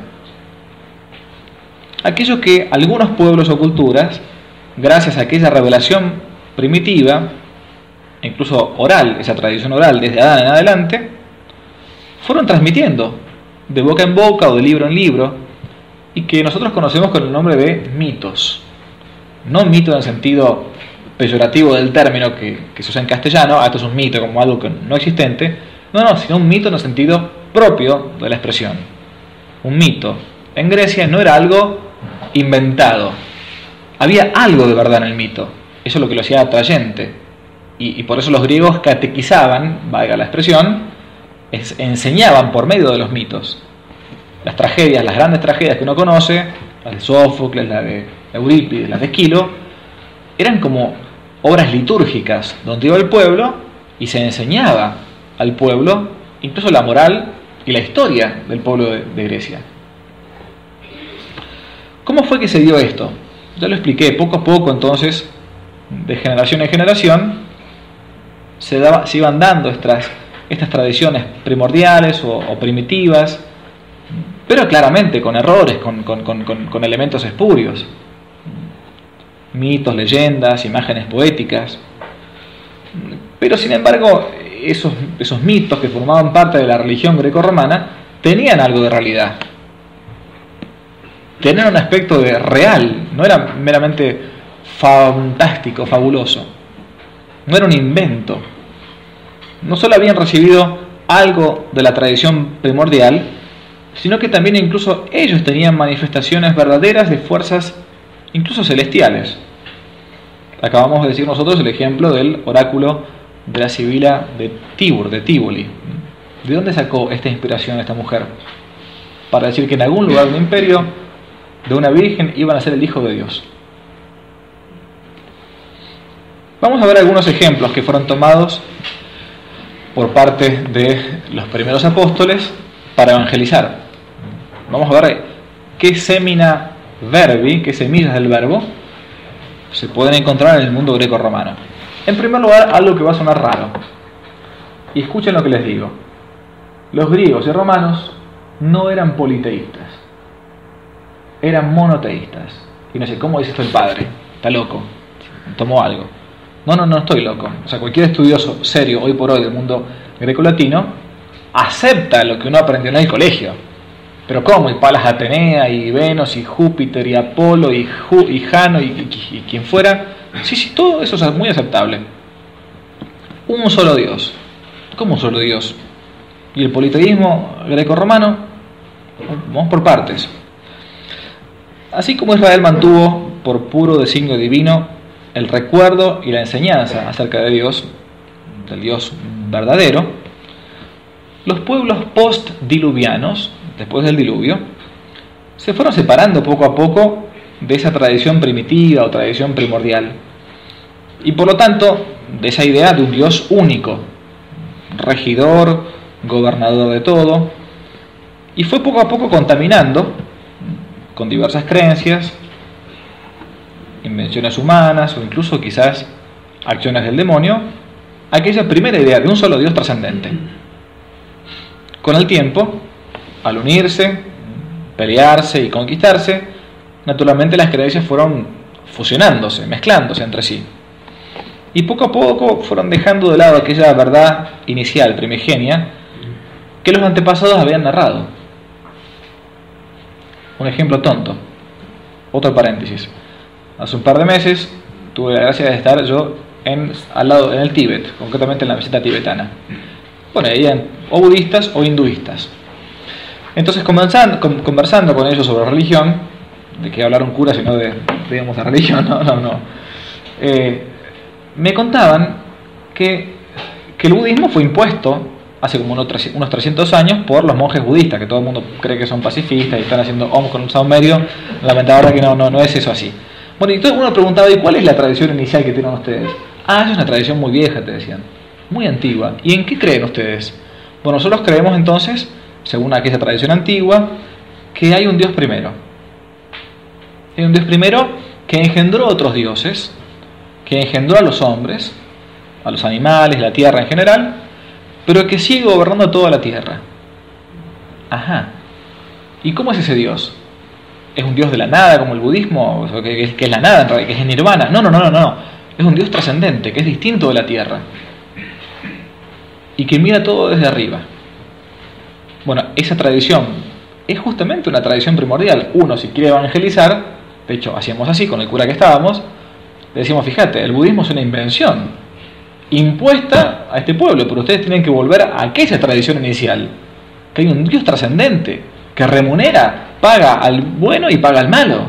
Aquello que algunos pueblos o culturas, gracias a aquella revelación primitiva, incluso oral, esa tradición oral desde Adán en adelante, fueron transmitiendo de boca en boca o de libro en libro, y que nosotros conocemos con el nombre de mitos. No mito en el sentido peyorativo del término que, que se usa en castellano, ah, esto es un mito como algo que no existente, no, no, sino un mito en el sentido propio de la expresión. Un mito en Grecia no era algo inventado, había algo de verdad en el mito, eso es lo que lo hacía atrayente, y, y por eso los griegos catequizaban, valga la expresión, es, enseñaban por medio de los mitos. Las tragedias, las grandes tragedias que uno conoce, las de Sófocles, las de Eurípides, las de Esquilo, eran como obras litúrgicas donde iba el pueblo y se enseñaba al pueblo incluso la moral y la historia del pueblo de, de Grecia. ¿Cómo fue que se dio esto? Ya lo expliqué, poco a poco entonces, de generación en generación, se, daba, se iban dando estas, estas tradiciones primordiales o, o primitivas, pero claramente con errores, con, con, con, con elementos espurios. Mitos, leyendas, imágenes poéticas. Pero sin embargo, esos, esos mitos que formaban parte de la religión grecorromana tenían algo de realidad. tenían un aspecto de real, no era meramente fantástico, fabuloso, no era un invento. No solo habían recibido algo de la tradición primordial, sino que también incluso ellos tenían manifestaciones verdaderas de fuerzas incluso celestiales. Acabamos de decir nosotros el ejemplo del oráculo de la Sibila de Tibur, de Tívoli. ¿De dónde sacó esta inspiración esta mujer? Para decir que en algún lugar del imperio de una virgen iban a ser el hijo de Dios. Vamos a ver algunos ejemplos que fueron tomados por parte de los primeros apóstoles para evangelizar. Vamos a ver qué semina verbi, qué semillas del verbo se pueden encontrar en el mundo greco-romano. En primer lugar, algo que va a sonar raro. Y escuchen lo que les digo. Los griegos y romanos no eran politeístas, eran monoteístas. Y no sé, ¿cómo dice esto el padre? Está loco, tomó algo. No, no, no estoy loco. O sea, cualquier estudioso serio hoy por hoy del mundo grecolatino acepta lo que uno aprendió en el colegio. Pero ¿cómo? Y Palas Atenea, y Venus, y Júpiter, y Apolo, y, Ju, y Jano, y, y, y quien fuera. Sí, sí, todo eso es muy aceptable. Un solo Dios. ¿Cómo un solo Dios? Y el politeísmo greco-romano, vamos por partes. Así como Israel mantuvo por puro designio divino el recuerdo y la enseñanza acerca de Dios, del Dios verdadero, los pueblos post-diluvianos, después del diluvio, se fueron separando poco a poco de esa tradición primitiva o tradición primordial, y por lo tanto de esa idea de un Dios único, regidor, gobernador de todo, y fue poco a poco contaminando con diversas creencias, invenciones humanas o incluso quizás acciones del demonio, aquella primera idea de un solo Dios trascendente. Con el tiempo, al unirse, pelearse y conquistarse, naturalmente las creencias fueron fusionándose, mezclándose entre sí. Y poco a poco fueron dejando de lado aquella verdad inicial, primigenia, que los antepasados habían narrado. Un ejemplo tonto. Otro paréntesis. Hace un par de meses tuve la gracia de estar yo en, al lado, en el Tíbet, concretamente en la meseta tibetana. Bueno, ahí eran o budistas o hinduistas. Entonces, conversando, conversando con ellos sobre religión, de que hablar un cura, sino de, digamos, de religión, no, no, no. Eh, me contaban que, que el budismo fue impuesto hace como unos trescientos años por los monjes budistas, que todo el mundo cree que son pacifistas y están haciendo om con un saumerio. Lamentablemente que no, no, no es eso así. Bueno, y entonces uno preguntaba, ¿y cuál es la tradición inicial que tienen ustedes? Ah, es una tradición muy vieja, te decían, muy antigua. ¿Y en qué creen ustedes? Bueno, nosotros creemos entonces, según aquella tradición antigua, que hay un Dios primero. Hay un Dios primero que engendró otros dioses, que engendró a los hombres, a los animales, la tierra en general, pero que sigue gobernando toda la tierra. Ajá. ¿Y cómo es ese Dios? ¿Es un Dios de la nada como el budismo? ¿Que es la nada, que es nirvana? No, no, no, no, no. Es un Dios trascendente, que es distinto de la tierra. Y que mira todo desde arriba. Bueno, esa tradición es justamente una tradición primordial. Uno, si quiere evangelizar, de hecho, hacíamos así con el cura que estábamos, le decíamos, fíjate, el budismo es una invención impuesta a este pueblo, pero ustedes tienen que volver a aquella tradición inicial, que hay un Dios trascendente, que remunera, paga al bueno y paga al malo.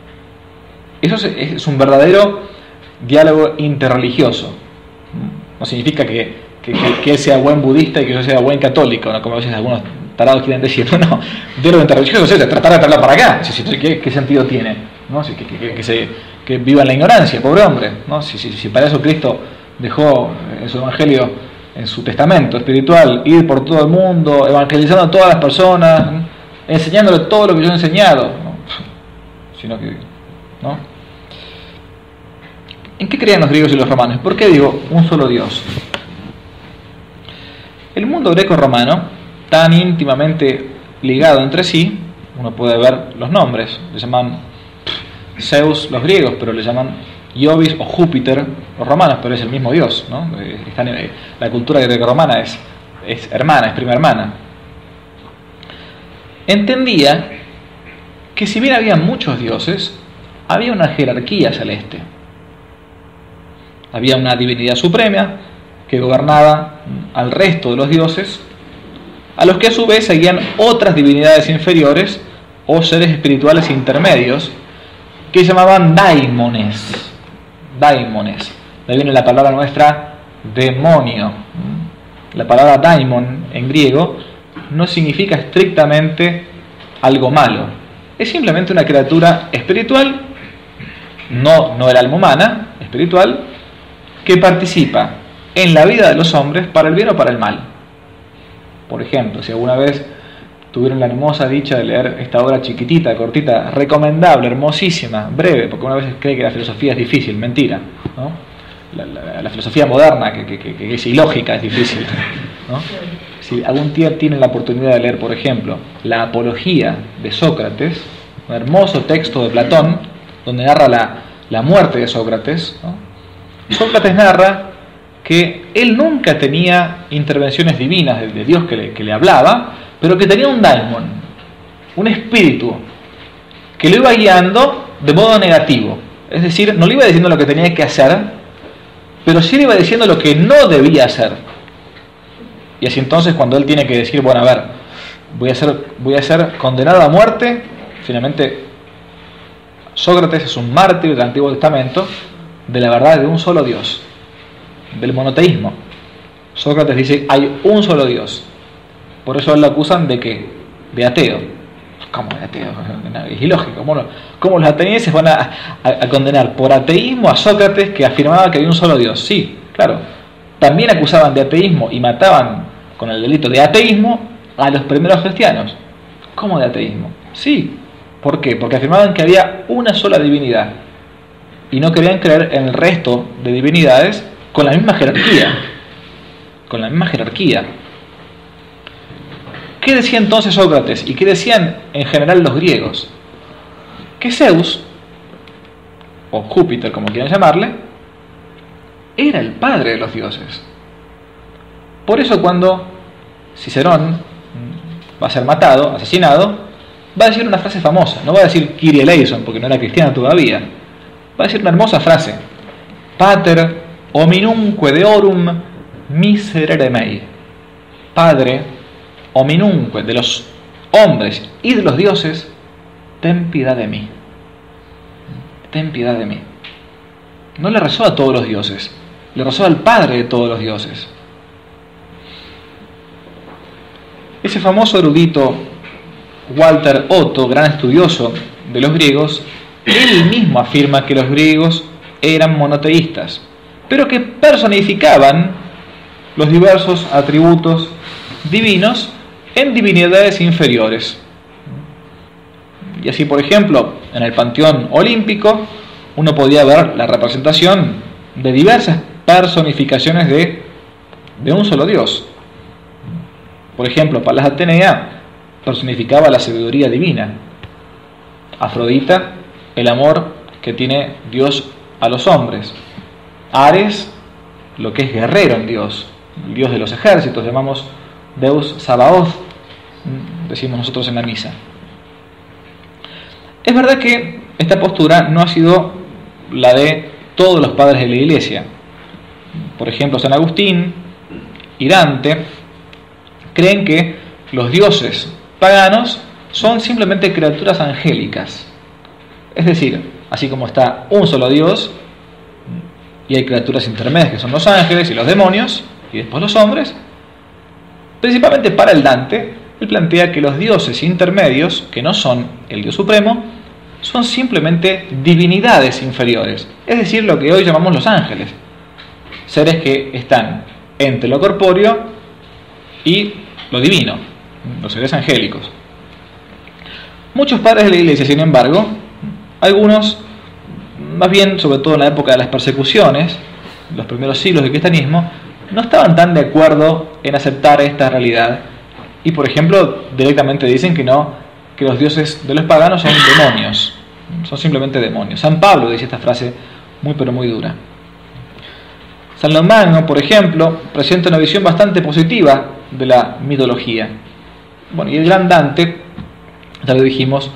Eso es, es un verdadero diálogo interreligioso. No significa que, que, que, que él sea buen budista y que yo sea buen católico, ¿no? Como a veces algunos tarados quieren decir. No, no, diálogo interreligioso es tratar de traerlo para acá. Si, si, ¿qué, ¿Qué sentido tiene? ¿No? Si, que, que, que, se, que viva en la ignorancia, pobre hombre, ¿no? Si, si, si para eso Cristo dejó en su evangelio, en su testamento espiritual, ir por todo el mundo, evangelizando a todas las personas, ¿no? Enseñándole todo lo que yo he enseñado, ¿no? Sino que, ¿no? ¿En qué creían los griegos y los romanos? ¿Por qué digo un solo Dios? El mundo greco-romano, tan íntimamente ligado entre sí, uno puede ver los nombres, le llaman Zeus los griegos, pero le llaman Iovis o Júpiter los romanos, pero es el mismo Dios, ¿no? La cultura greco-romana es, es hermana, es prima hermana. Entendía que si bien había muchos dioses, había una jerarquía celeste. Había una divinidad suprema que gobernaba al resto de los dioses, a los que a su vez seguían otras divinidades inferiores o seres espirituales intermedios que llamaban daimones. Daimones. De ahí viene la palabra nuestra demonio. La palabra daimon en griego no significa estrictamente algo malo. Es simplemente una criatura espiritual, no, no el alma humana, espiritual, que participa en la vida de los hombres para el bien o para el mal. Por ejemplo, si alguna vez tuvieron la hermosa dicha de leer esta obra chiquitita, cortita, recomendable, hermosísima, breve, porque una vez cree que la filosofía es difícil, mentira, ¿no? La, la, la filosofía moderna, que, que, que es ilógica, es difícil, ¿no? Si algún día tienen la oportunidad de leer, por ejemplo, la Apología de Sócrates, un hermoso texto de Platón, donde narra la, la muerte de Sócrates, ¿no? Sócrates narra que él nunca tenía intervenciones divinas de, de Dios que le, que le hablaba, pero que tenía un daimon, un espíritu, que lo iba guiando de modo negativo. Es decir, no le iba diciendo lo que tenía que hacer, pero sí le iba diciendo lo que no debía hacer. Y así entonces, cuando él tiene que decir, bueno, a ver, voy a ser, voy a ser condenado a muerte, finalmente Sócrates es un mártir del Antiguo Testamento de la verdad de un solo Dios, del monoteísmo. Sócrates dice, hay un solo Dios. Por eso él lo acusan de ¿qué? De ateo. ¿Cómo de ateo? Es ilógico. ¿Cómo, lo, cómo los atenienses van a, a, a condenar por ateísmo a Sócrates, que afirmaba que hay un solo Dios? Sí, claro. También acusaban de ateísmo y mataban con el delito de ateísmo a los primeros cristianos. ¿Cómo de ateísmo? Sí. ¿Por qué? Porque afirmaban que había una sola divinidad y no querían creer en el resto de divinidades con la misma jerarquía. Con la misma jerarquía. ¿Qué decía entonces Sócrates? ¿Y qué decían en general los griegos? Que Zeus, o Júpiter como quieran llamarle, era el padre de los dioses. Por eso cuando Cicerón va a ser matado, asesinado, va a decir una frase famosa. No va a decir Kyrie eleison, porque no era cristiano todavía. Va a decir una hermosa frase: Pater hominumque deorum miserere mei. Padre hominumque, de los hombres y de los dioses, ten piedad de mí. Ten piedad de mí. No le rezó a todos los dioses, le rezó al Padre de todos los dioses. Ese famoso erudito Walter Otto, gran estudioso de los griegos, él mismo afirma que los griegos eran monoteístas, pero que personificaban los diversos atributos divinos en divinidades inferiores. Y así, por ejemplo, en el panteón olímpico uno podía ver la representación de diversas personificaciones de, de un solo dios. Por ejemplo, Palas Atenea personificaba la sabiduría divina, Afrodita el amor que tiene Dios a los hombres, Ares lo que es guerrero en Dios, el dios de los ejércitos, llamamos Deus Sabaoth, decimos nosotros en la misa. Es verdad que esta postura no ha sido la de todos los padres de la Iglesia. Por ejemplo, San Agustín y Dante creen que los dioses paganos son simplemente criaturas angélicas. Es decir, así como está un solo Dios y hay criaturas intermedias que son los ángeles y los demonios y después los hombres, principalmente para el Dante, él plantea que los dioses intermedios, que no son el Dios supremo, son simplemente divinidades inferiores, es decir, lo que hoy llamamos los ángeles, seres que están entre lo corpóreo y lo divino, los seres angélicos. Muchos padres de la Iglesia, sin embargo, algunos, más bien sobre todo en la época de las persecuciones, los primeros siglos del cristianismo, no estaban tan de acuerdo en aceptar esta realidad y, por ejemplo, directamente dicen que no, que los dioses de los paganos son demonios, son simplemente demonios. San Pablo dice esta frase muy pero muy dura. San León Magno, por ejemplo, presenta una visión bastante positiva de la mitología. Bueno, y el gran Dante, ya lo dijimos,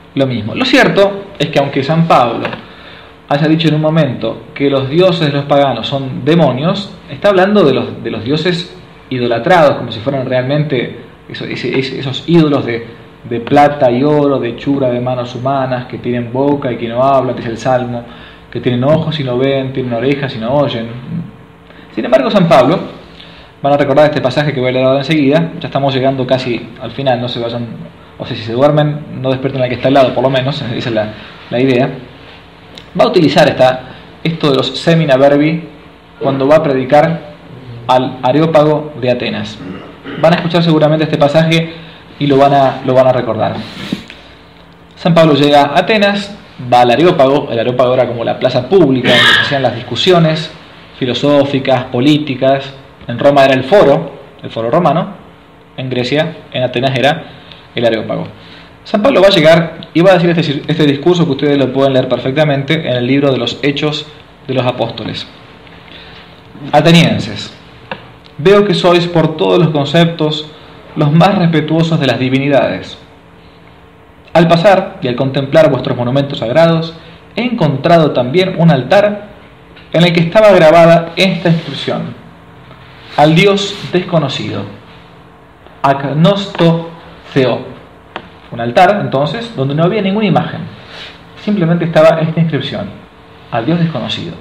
lo mismo. Lo cierto es que aunque San Pablo haya dicho en un momento que los dioses de los paganos son demonios, está hablando de los, de los dioses idolatrados, como si fueran realmente esos, esos ídolos de, de plata y oro, de hechura de manos humanas, que tienen boca y que no hablan, dice el Salmo, que tienen ojos y no ven, tienen orejas y no oyen. Sin embargo, San Pablo, van a recordar este pasaje que voy a leer ahora enseguida, ya estamos llegando casi al final, no se vayan, o sea, si se duermen, no despierten al que está al lado, por lo menos, esa es la, la idea. Va a utilizar esta, esto de los semina verbi cuando va a predicar al Areópago de Atenas. Van a escuchar seguramente este pasaje y lo van a, lo van a recordar. San Pablo llega a Atenas, va al Areópago. El Areópago era como la plaza pública donde se hacían las discusiones filosóficas, políticas. En Roma era el foro, el foro romano. En Grecia, en Atenas era el Areópago. San Pablo va a llegar y va a decir este, este discurso que ustedes lo pueden leer perfectamente en el libro de los Hechos de los Apóstoles. Atenienses, veo que sois por todos los conceptos los más respetuosos de las divinidades. Al pasar y al contemplar vuestros monumentos sagrados, he encontrado también un altar en el que estaba grabada esta inscripción: al Dios desconocido, agnosto theo. Un altar, entonces, donde no había ninguna imagen. Simplemente estaba esta inscripción: al Dios desconocido.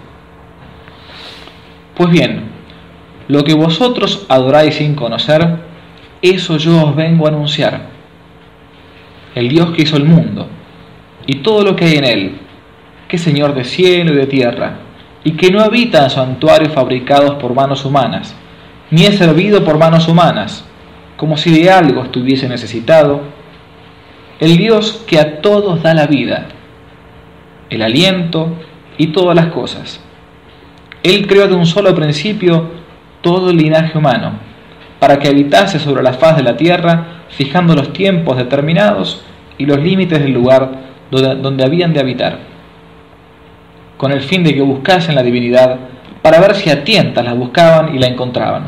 Pues bien, lo que vosotros adoráis sin conocer, eso yo os vengo a anunciar. El Dios que hizo el mundo, y todo lo que hay en él, que es Señor de cielo y de tierra, y que no habita en santuarios fabricados por manos humanas, ni es servido por manos humanas, como si de algo estuviese necesitado. El Dios que a todos da la vida, el aliento y todas las cosas. Él creó de un solo principio todo el linaje humano, para que habitase sobre la faz de la tierra, fijando los tiempos determinados y los límites del lugar donde, donde habían de habitar, con el fin de que buscasen la divinidad, para ver si a tientas la buscaban y la encontraban.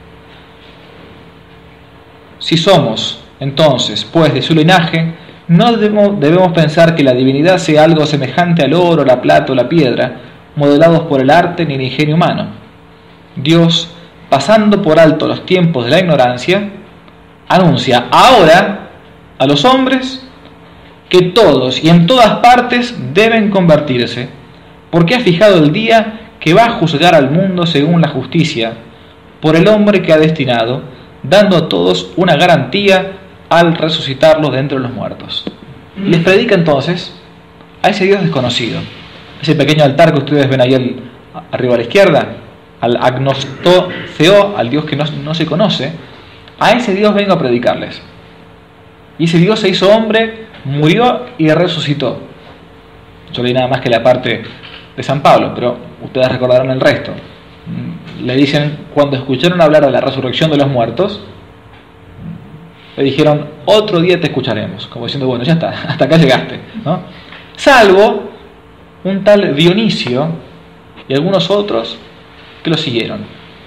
Si somos entonces, pues, de su linaje, no debemos, debemos pensar que la divinidad sea algo semejante al oro, la plata o la piedra, modelados por el arte ni el ingenio humano. Dios, pasando por alto los tiempos de la ignorancia, anuncia ahora a los hombres que todos y en todas partes deben convertirse, porque ha fijado el día que va a juzgar al mundo según la justicia, por el hombre que ha destinado, dando a todos una garantía al resucitarlos de entre los muertos. Y les predica entonces a ese Dios desconocido, ese pequeño altar que ustedes ven ahí al, arriba a la izquierda, al agnosto theo, al Dios que no, no se conoce. A ese Dios vengo a predicarles. Y ese Dios se hizo hombre, murió y resucitó. Yo leí nada más que la parte de San Pablo, pero ustedes recordarán el resto. Le dicen, cuando escucharon hablar de la resurrección de los muertos, le dijeron, otro día te escucharemos, como diciendo, bueno, ya está, hasta acá llegaste, ¿no? Salvo un tal Dionisio y algunos otros que lo siguieron.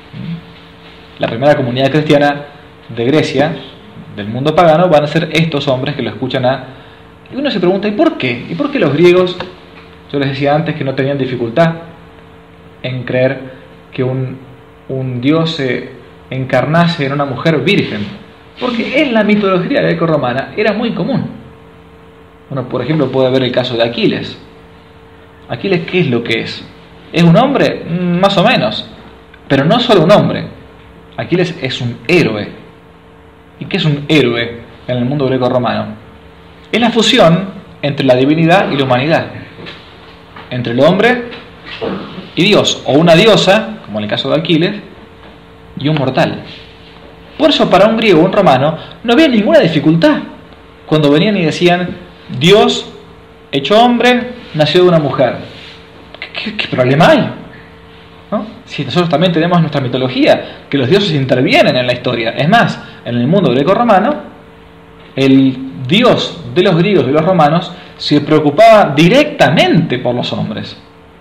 La primera comunidad cristiana de Grecia, del mundo pagano, van a ser estos hombres que lo escuchan a... Y uno se pregunta, ¿y por qué? ¿Y por qué los griegos, yo les decía antes que no tenían dificultad en creer que un, un Dios se encarnase en una mujer virgen? Porque en la mitología greco-romana era muy común. Bueno, por ejemplo, puede ver el caso de Aquiles. Aquiles, ¿qué es lo que es? ¿Es un hombre? Más o menos. Pero no solo un hombre. Aquiles es un héroe. ¿Y qué es un héroe en el mundo greco-romano? Es la fusión entre la divinidad y la humanidad. Entre el hombre y Dios. O una diosa, como en el caso de Aquiles, y un mortal. Por eso para un griego o un romano no había ninguna dificultad cuando venían y decían, Dios hecho hombre nació de una mujer. ¿Qué, qué, qué problema hay? ¿No? Si nosotros también tenemos nuestra mitología, que los dioses intervienen en la historia. Es más, en el mundo greco-romano, el Dios de los griegos y de los romanos se preocupaba directamente por los hombres.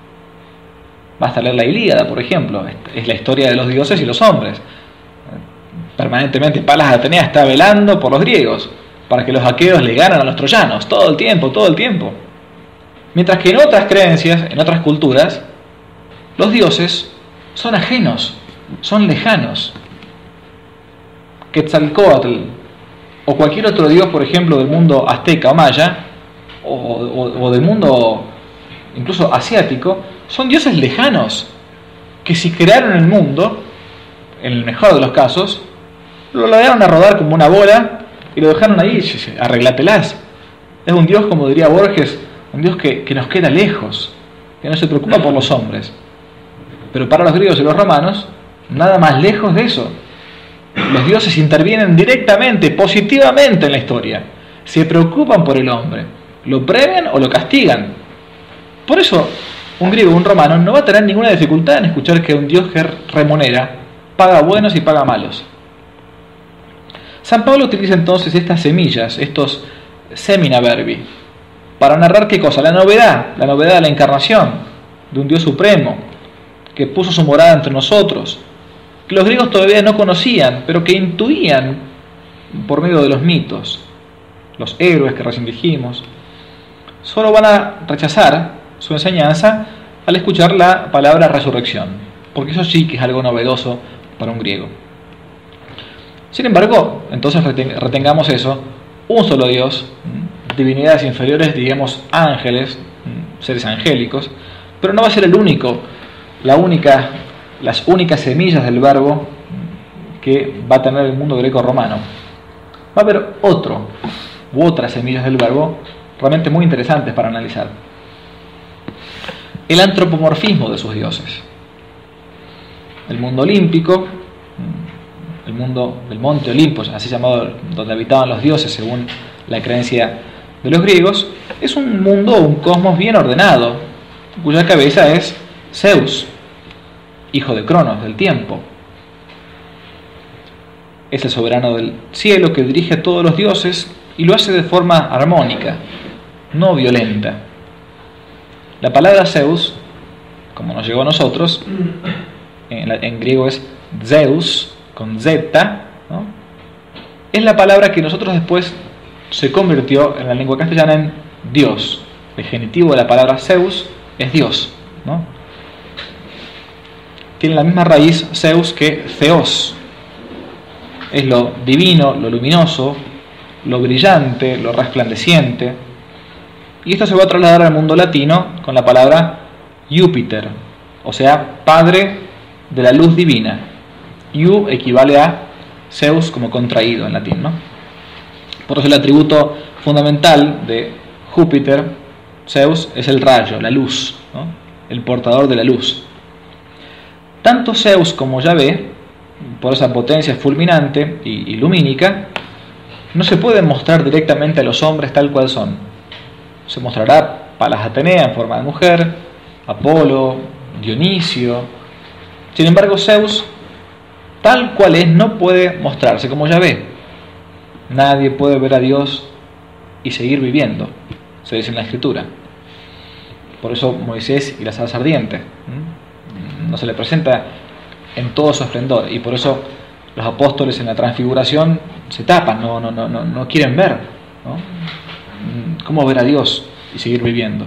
Basta leer la Ilíada, por ejemplo, es la historia de los dioses y los hombres. Permanentemente Palas Atenea está velando por los griegos. para que los aqueos le ganen a los troyanos, todo el tiempo, todo el tiempo. Mientras que en otras creencias, en otras culturas, los dioses son ajenos, son lejanos. Quetzalcóatl o cualquier otro dios, por ejemplo, del mundo azteca o maya, o, o, o del mundo incluso asiático, son dioses lejanos, que si crearon el mundo, en el mejor de los casos, lo lograron a rodar como una bola y lo dejaron ahí, arreglátelas. Es un dios, como diría Borges, un dios que, que nos queda lejos, que no se preocupa por los hombres. Pero para los griegos y los romanos, nada más lejos de eso. Los dioses intervienen directamente, positivamente en la historia. Se preocupan por el hombre. Lo premian o lo castigan. Por eso, un griego o un romano no va a tener ninguna dificultad en escuchar que un dios que remunera paga buenos y paga malos. San Pablo utiliza entonces estas semillas, estos semina verbi, para narrar ¿qué cosa? La novedad, la novedad de la encarnación, de un Dios supremo, que puso su morada entre nosotros, que los griegos todavía no conocían, pero que intuían por medio de los mitos, los héroes que recién dijimos. Solo van a rechazar su enseñanza al escuchar la palabra resurrección, porque eso sí que es algo novedoso para un griego. Sin embargo, entonces retengamos eso, un solo Dios, divinidades inferiores, digamos ángeles, seres angélicos, pero no va a ser el único, la única, las únicas semillas del verbo que va a tener el mundo greco-romano. Va a haber otro u otras semillas del verbo realmente muy interesantes para analizar. El antropomorfismo de sus dioses. El mundo olímpico, el mundo del monte Olimpo, así llamado, donde habitaban los dioses según la creencia de los griegos, es un mundo, un cosmos bien ordenado, cuya cabeza es Zeus, hijo de Cronos, del tiempo. Es el soberano del cielo que dirige a todos los dioses y lo hace de forma armónica, no violenta. La palabra Zeus, como nos llegó a nosotros, en, la, en griego es Zeus, con Z, ¿no? Es la palabra que nosotros después se convirtió en la lengua castellana en Dios. El genitivo de la palabra Zeus es Dios, ¿no? Tiene la misma raíz Zeus que Theos. Es lo divino, lo luminoso, lo brillante, lo resplandeciente. Y esto se va a trasladar al mundo latino con la palabra Júpiter, o sea, padre de la luz divina. Iu equivale a Zeus como contraído en latín, ¿no? Por eso el atributo fundamental de Júpiter, Zeus, es el rayo, la luz, ¿no? El portador de la luz. Tanto Zeus como Yahvé, por esa potencia fulminante y, y lumínica, no se pueden mostrar directamente a los hombres tal cual son. Se mostrará Palas Atenea en forma de mujer, Apolo, Dionisio. Sin embargo, Zeus, tal cual es, no puede mostrarse como Yahvé. Nadie puede ver a Dios y seguir viviendo, se dice en la Escritura. Por eso Moisés y la zarza ardiente no se le presenta en todo su esplendor, y por eso los apóstoles en la transfiguración se tapan, no, no, no, no, no quieren ver, ¿no? ¿Cómo ver a Dios y seguir viviendo?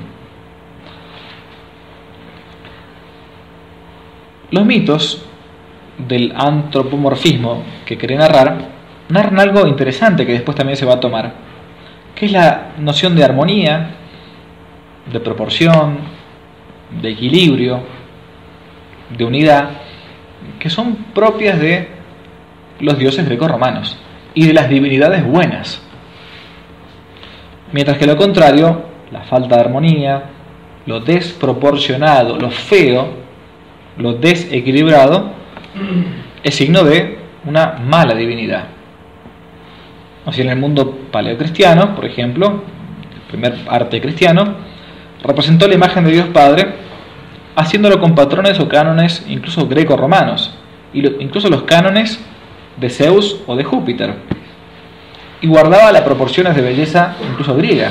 Los mitos del antropomorfismo que quería narrar, narran algo interesante que después también se va a tomar, que es la noción de armonía, de proporción, de equilibrio, de unidad, que son propias de los dioses grecorromanos y de las divinidades buenas. Mientras que lo contrario, la falta de armonía, lo desproporcionado, lo feo, lo desequilibrado, es signo de una mala divinidad. Así en el mundo paleocristiano, por ejemplo, el primer arte cristiano, representó la imagen de Dios Padre, haciéndolo con patrones o cánones incluso greco-romanos, y lo, incluso los cánones de Zeus o de Júpiter, y guardaba las proporciones de belleza incluso griega.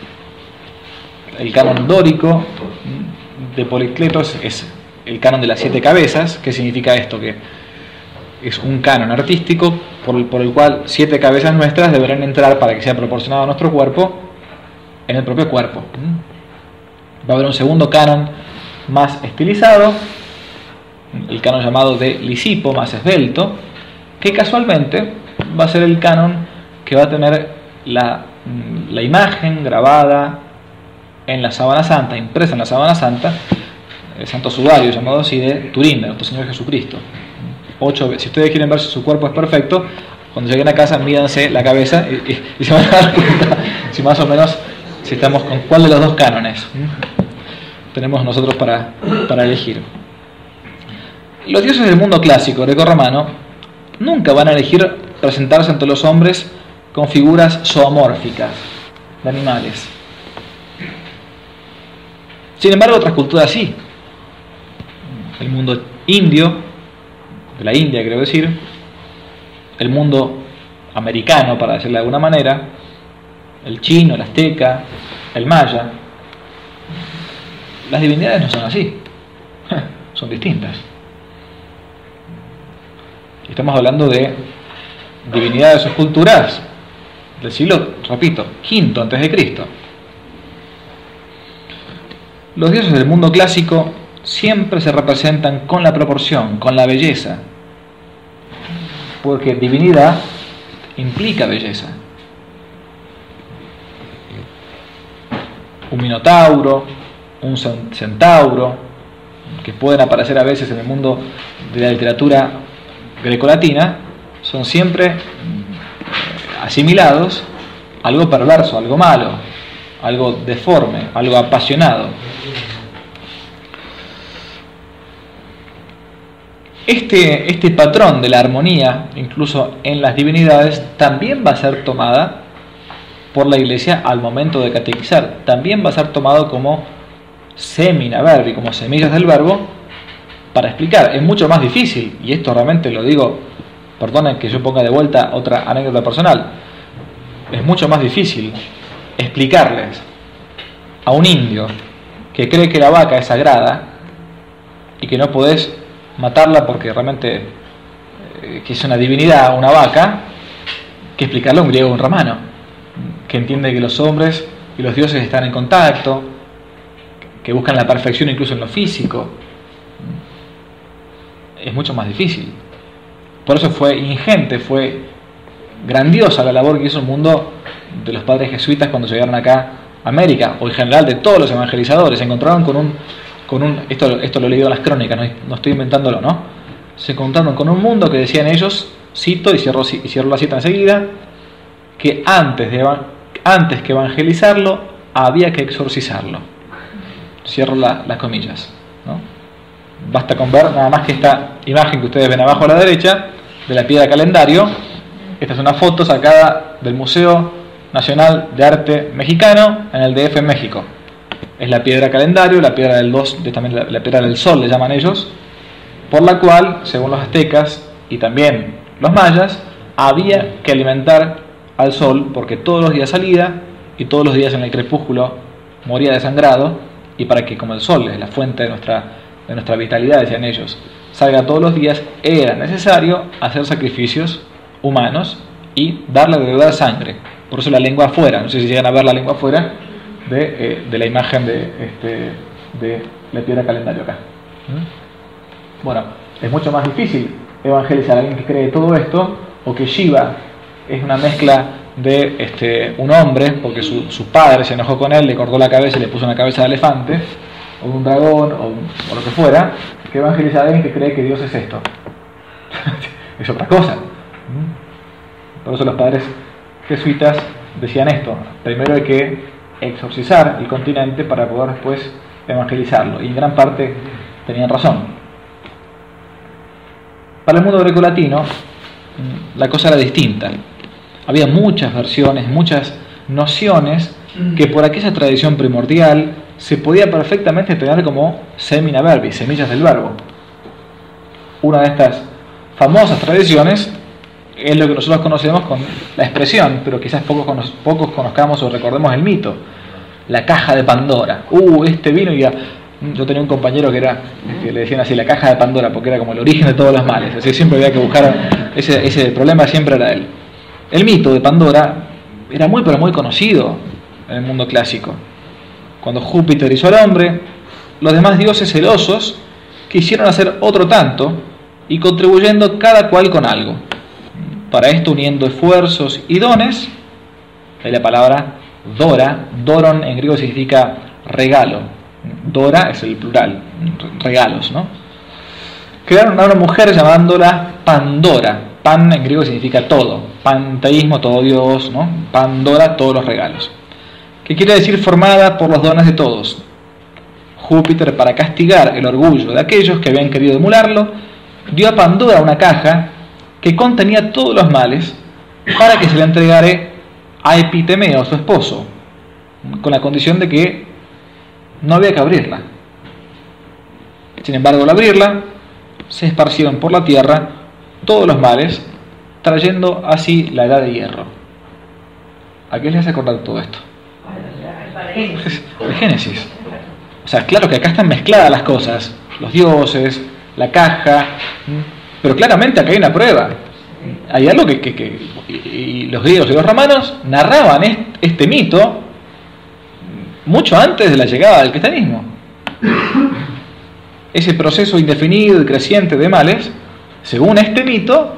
El canon dórico de Policleto es el canon de las siete cabezas. ¿Qué significa esto? Que es un canon artístico por el, por el cual siete cabezas nuestras deberán entrar para que sea proporcionado a nuestro cuerpo en el propio cuerpo. Va a haber un segundo canon más estilizado, el canon llamado de Lisipo, más esbelto, que casualmente va a ser el canon que va a tener la, la imagen grabada en la sábana santa, impresa en la sábana santa, el santo sudario llamado así de Turín, de nuestro Señor Jesucristo. Ocho, si ustedes quieren ver si su cuerpo es perfecto, cuando lleguen a casa mídanse la cabeza y, y, y se van a dar cuenta si más o menos si estamos con cuál de los dos cánones tenemos nosotros para, para elegir. Los dioses del mundo clásico greco-romano nunca van a elegir presentarse ante los hombres con figuras zoomórficas de animales. Sin embargo, otras culturas sí. El mundo indio, de la India quiero decir, el mundo americano, para decirlo de alguna manera, el chino, el azteca, el maya, las divinidades no son así, son distintas. Estamos hablando de divinidades o culturas del siglo, repito, quinto antes de Cristo. Los dioses del mundo clásico siempre se representan con la proporción, con la belleza, porque divinidad implica belleza. Un minotauro, un centauro, que pueden aparecer a veces en el mundo de la literatura grecolatina, son siempre asimilados a algo perverso, algo malo, algo deforme, algo apasionado. Este, este patrón de la armonía, incluso en las divinidades, también va a ser tomada por la Iglesia al momento de catequizar. También va a ser tomado como semina verbi, como semillas del verbo, para explicar. Es mucho más difícil, y esto realmente lo digo, perdonen que yo ponga de vuelta otra anécdota personal, es mucho más difícil explicarles a un indio que cree que la vaca es sagrada y que no podés matarla porque realmente eh, que es una divinidad, una vaca, que explicarle a un griego o un romano, que entiende que los hombres y los dioses están en contacto, que buscan la perfección incluso en lo físico. Es mucho más difícil. Por eso fue ingente, fue grandiosa la labor que hizo el mundo de los padres jesuitas cuando llegaron acá a América, o en general de todos los evangelizadores. Se encontraron con un, con un esto, esto lo he leído en las crónicas, no, no estoy inventándolo, ¿no? Se encontraron con un mundo que decían ellos, cito y cierro, y cierro la cita enseguida, que antes, de, antes que evangelizarlo había que exorcizarlo. Cierro la, las comillas, ¿no? Basta con ver nada más que esta imagen que ustedes ven abajo a la derecha de la piedra calendario. Esta es una foto sacada del Museo Nacional de Arte Mexicano en el D F en México. Es la piedra calendario, la piedra del dos, también la, la piedra del sol le llaman ellos, por la cual, según los aztecas y también los mayas, había que alimentar al sol porque todos los días salía y todos los días en el crepúsculo moría desangrado, y para que, como el sol es la fuente de nuestra, de nuestra vitalidad, decían ellos, salga todos los días, era necesario hacer sacrificios humanos y darle de dar sangre. Por eso la lengua afuera, no sé si llegan a ver la lengua afuera de, eh, de la imagen de, este, de la piedra calendario acá. ¿Mm? Bueno, es mucho más difícil evangelizar a alguien que cree todo esto, o que Shiva es una mezcla de este, un hombre, porque su, su padre se enojó con él, le cortó la cabeza y le puso una cabeza de elefante, o de un dragón, o, o lo que fuera, que evangelizar a alguien que cree que Dios es esto. Es otra cosa. Por eso los padres jesuitas decían esto: primero hay que exorcizar el continente para poder después evangelizarlo, y en gran parte tenían razón. Para el mundo grecolatino la cosa era distinta. Había muchas versiones, muchas nociones que por aquella tradición primordial se podía perfectamente tener como semina verbi, semillas del verbo. Una de estas famosas tradiciones es lo que nosotros conocemos con la expresión, pero quizás pocos, cono pocos conozcamos o recordemos el mito: la caja de Pandora. Uh, este vino y a, Yo tenía un compañero que era, que le decían así, la caja de Pandora, porque era como el origen de todos los males. Así siempre había que buscar, ese, ese problema siempre era él. El mito de Pandora era muy pero muy conocido en el mundo clásico. Cuando Júpiter hizo al hombre, los demás dioses celosos quisieron hacer otro tanto y contribuyendo cada cual con algo. Para esto uniendo esfuerzos y dones, hay la palabra Dora, Doron en griego significa regalo, Dora es el plural, regalos, ¿no? Crearon a una mujer llamándola Pandora. Pan en griego significa todo, panteísmo, todo Dios, ¿no? Pandora, todos los regalos, que quiere decir formada por los dones de todos. Júpiter, para castigar el orgullo de aquellos que habían querido emularlo, dio a Pandora una caja que contenía todos los males para que se le entregara a Epitemeo, su esposo, con la condición de que no había que abrirla. Sin embargo, al abrirla, se esparcieron por la tierra todos los males, trayendo así la edad de hierro. ¿A qué les hace acordar todo esto? El Génesis. O sea, claro que acá están mezcladas las cosas, los dioses, la caja, pero claramente acá hay una prueba. Hay algo que, que, que y los griegos y los romanos narraban este, este mito mucho antes de la llegada del cristianismo. Ese proceso indefinido y creciente de males, según este mito,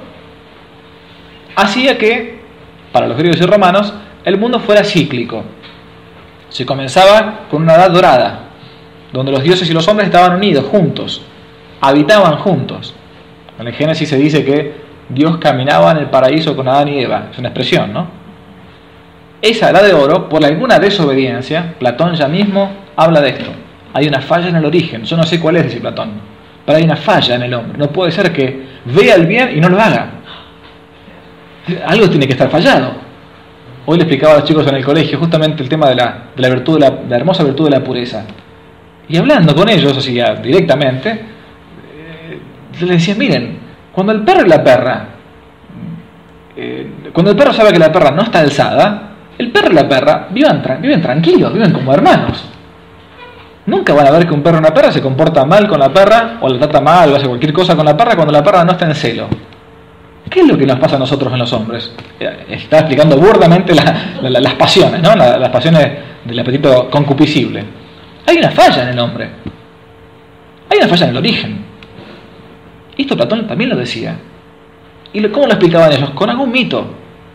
hacía que, para los griegos y romanos, el mundo fuera cíclico. Se comenzaba con una edad dorada, donde los dioses y los hombres estaban unidos, juntos, habitaban juntos. En el Génesis se dice que Dios caminaba en el paraíso con Adán y Eva, es una expresión, ¿no? Esa edad de oro, por alguna desobediencia, Platón ya mismo habla de esto. Hay una falla en el origen, yo no sé cuál es, dice Platón, pero hay una falla en el hombre. No puede ser que vea el bien y no lo haga. Algo tiene que estar fallado. Hoy le explicaba a los chicos en el colegio justamente el tema de la, de la virtud, de la, de la hermosa virtud de la pureza. Y hablando con ellos, así ya directamente, eh, les decía, miren, cuando el perro y la perra, eh, cuando el perro sabe que la perra no está alzada, el perro y la perra viven, viven tranquilos, viven como hermanos. Nunca van a ver que un perro y una perra se comporta mal con la perra, o la trata mal, o hace cualquier cosa con la perra cuando la perra no está en celo. ¿Qué es lo que nos pasa a nosotros en los hombres? Está explicando burdamente la, la, las pasiones, ¿no? La, las pasiones del apetito concupiscible. Hay una falla en el hombre. Hay una falla en el origen. Esto Platón también lo decía. ¿Y cómo lo explicaban ellos? Con algún mito.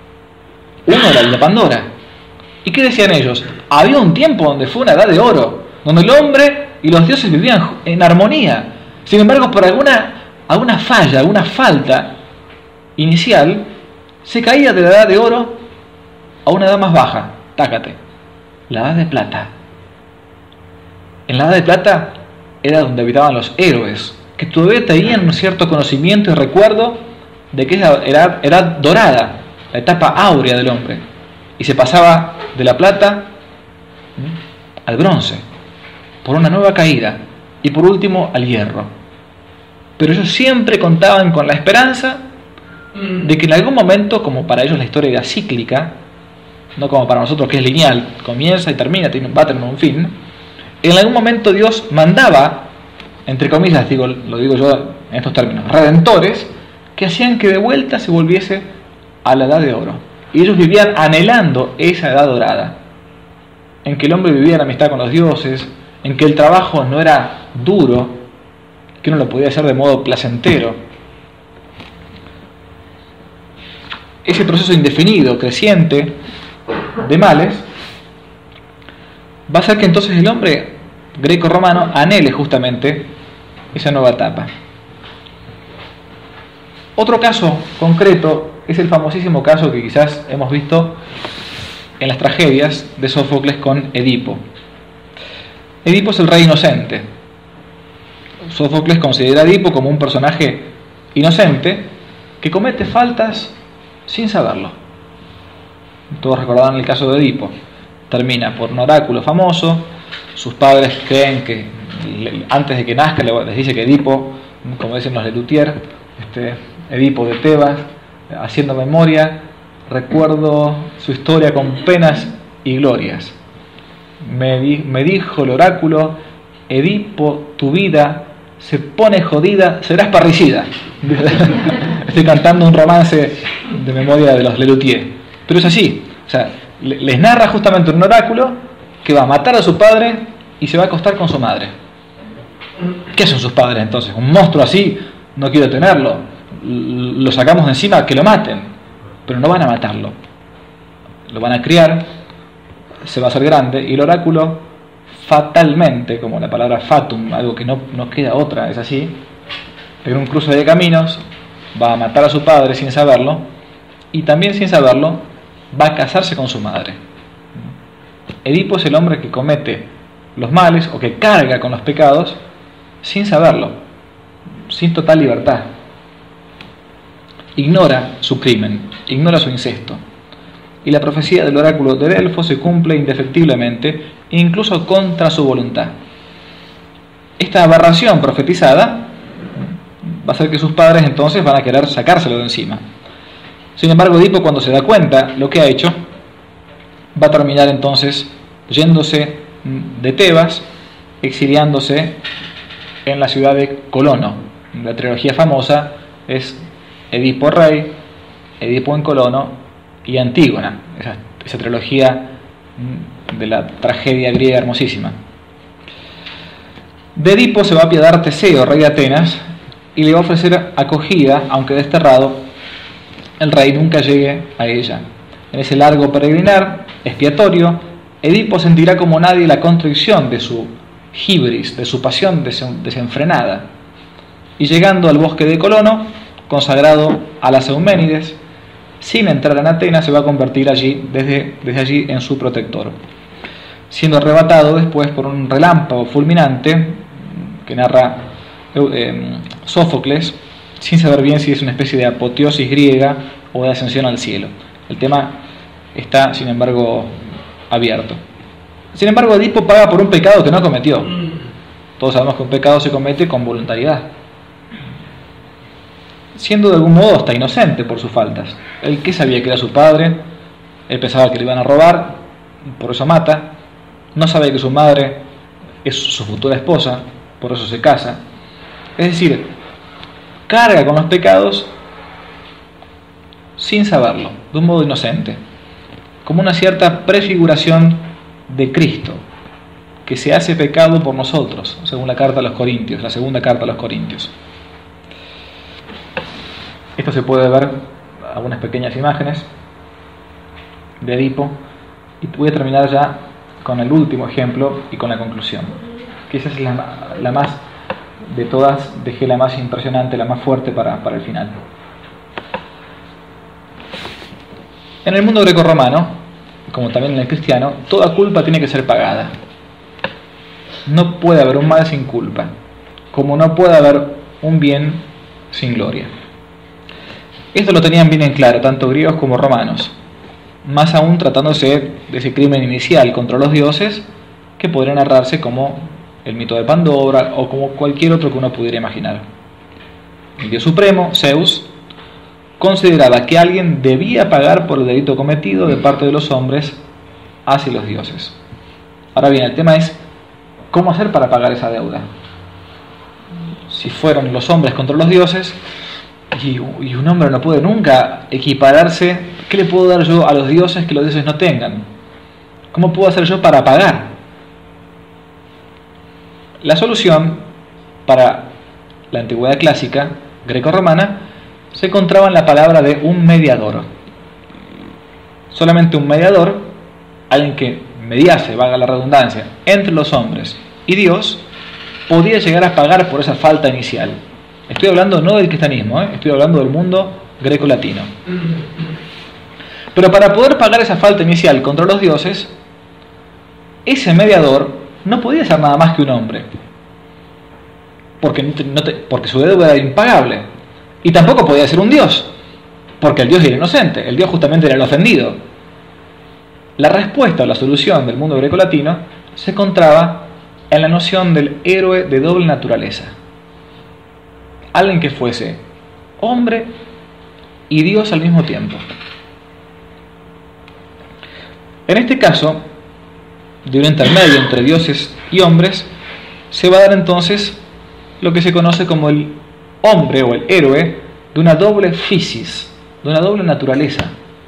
Uno era el de Pandora. ¿Y qué decían ellos? Había un tiempo donde fue una edad de oro, donde el hombre y los dioses vivían en armonía. Sin embargo, por alguna, alguna falla, alguna falta inicial, se caía de la edad de oro a una edad más baja. Tácate. La edad de plata. En la edad de plata era donde habitaban los héroes, que todavía tenían un cierto conocimiento y recuerdo de que esa era edad dorada, la etapa áurea del hombre, y se pasaba de la plata al bronce, por una nueva caída, y por último al hierro. Pero ellos siempre contaban con la esperanza de que en algún momento, como para ellos la historia era cíclica, no como para nosotros que es lineal, comienza y termina, va a tener un fin, en algún momento Dios mandaba, entre comillas, digo, lo digo yo en estos términos, redentores, que hacían que de vuelta se volviese a la edad de oro. Y ellos vivían anhelando esa edad dorada, en que el hombre vivía en amistad con los dioses, en que el trabajo no era duro, que uno lo podía hacer de modo placentero. Ese proceso indefinido, creciente, de males, va a hacer que entonces el hombre greco-romano anhele justamente esa nueva etapa. Otro caso concreto es el famosísimo caso que quizás hemos visto en las tragedias de Sófocles con Edipo. Edipo es el rey inocente. Sófocles considera a Edipo como un personaje inocente que comete faltas sin saberlo. Todos recordarán el caso de Edipo. Termina por un oráculo famoso. Sus padres creen que antes de que nazca les dice que Edipo, como dicen los Lelutier, este, Edipo de Tebas, haciendo memoria, recuerdo su historia con penas y glorias. Me, di, me dijo el oráculo Edipo, tu vida se pone jodida, serás parricida. Estoy cantando un romance de memoria de los Lelutier, pero es así. O sea, les narra justamente un oráculo que va a matar a su padre y se va a acostar con su madre. ¿Qué hacen sus padres entonces? Un monstruo así, no quiero tenerlo. Lo sacamos de encima, que lo maten. Pero no van a matarlo. Lo van a criar, se va a hacer grande, y el oráculo fatalmente, como la palabra fatum, algo que no, no queda otra, es así, en un cruce de caminos va a matar a su padre sin saberlo, y también sin saberlo va a casarse con su madre. Edipo es el hombre que comete los males o que carga con los pecados sin saberlo, sin total libertad. Ignora su crimen, ignora su incesto. Y la profecía del oráculo de Delfos se cumple indefectiblemente, incluso contra su voluntad. Esta aberración profetizada va a hacer que sus padres entonces van a querer sacárselo de encima. Sin embargo, Edipo, cuando se da cuenta lo que ha hecho, va a terminar entonces yéndose de Tebas, exiliándose en la ciudad de Colono. La trilogía famosa es Edipo rey, Edipo en Colono y Antígona, esa, esa trilogía de la tragedia griega hermosísima. De Edipo se va a apiadar Teseo, rey de Atenas, y le va a ofrecer acogida, aunque desterrado, el rey nunca llegue a ella. En ese largo peregrinar expiatorio, Edipo sentirá como nadie la constricción de su hibris, de su pasión desenfrenada, y llegando al bosque de Colono, consagrado a las Euménides, sin entrar en Atenas, se va a convertir allí, desde, desde allí en su protector, siendo arrebatado después por un relámpago fulminante que narra eh, Sófocles, sin saber bien si es una especie de apoteosis griega o de ascensión al cielo. El tema está, sin embargo, abierto. Sin embargo, Edipo paga por un pecado que no cometió. Todos sabemos que un pecado se comete con voluntariedad, siendo de algún modo hasta inocente por sus faltas. Él que sabía que era su padre, él pensaba que le iban a robar, por eso mata. No sabe que su madre es su futura esposa, por eso se casa. Es decir, carga con los pecados sin saberlo, de un modo inocente, como una cierta prefiguración de Cristo, que se hace pecado por nosotros, según la carta a los Corintios, la segunda carta a los Corintios. Esto se puede ver, algunas pequeñas imágenes de Edipo, y voy a terminar ya con el último ejemplo y con la conclusión, que esa es la, la más de todas, dejé la más impresionante, la más fuerte para, para el final. En el mundo grecorromano, como también en el cristiano, toda culpa tiene que ser pagada. No puede haber un mal sin culpa, como no puede haber un bien sin gloria. Esto lo tenían bien en claro, tanto griegos como romanos, más aún tratándose de ese crimen inicial contra los dioses, que podría narrarse como el mito de Pandora o como cualquier otro que uno pudiera imaginar. El dios supremo, Zeus, consideraba que alguien debía pagar por el delito cometido de parte de los hombres hacia los dioses. Ahora bien, el tema es ¿cómo hacer para pagar esa deuda? Si fueron los hombres contra los dioses, y un hombre no puede nunca equipararse, ¿qué le puedo dar yo a los dioses que los dioses no tengan? ¿Cómo puedo hacer yo para pagar? La solución para la antigüedad clásica greco-romana se encontraba en la palabra de un mediador. Solamente un mediador, alguien que mediase, valga la redundancia, entre los hombres y Dios, podía llegar a pagar por esa falta inicial. Estoy hablando no del cristianismo, ¿eh? Estoy hablando del mundo greco-latino. Pero para poder pagar esa falta inicial contra los dioses, ese mediador no podía ser nada más que un hombre, porque, no te, no te, porque su deuda era impagable. Y tampoco podía ser un dios, porque el dios era inocente, el dios justamente era el ofendido. La respuesta o la solución del mundo greco-latino se encontraba en la noción del héroe de doble naturaleza. Alguien que fuese hombre y Dios al mismo tiempo. En este caso, de un intermedio entre dioses y hombres, se va a dar entonces lo que se conoce como el hombre o el héroe de una doble physis, de una doble naturaleza.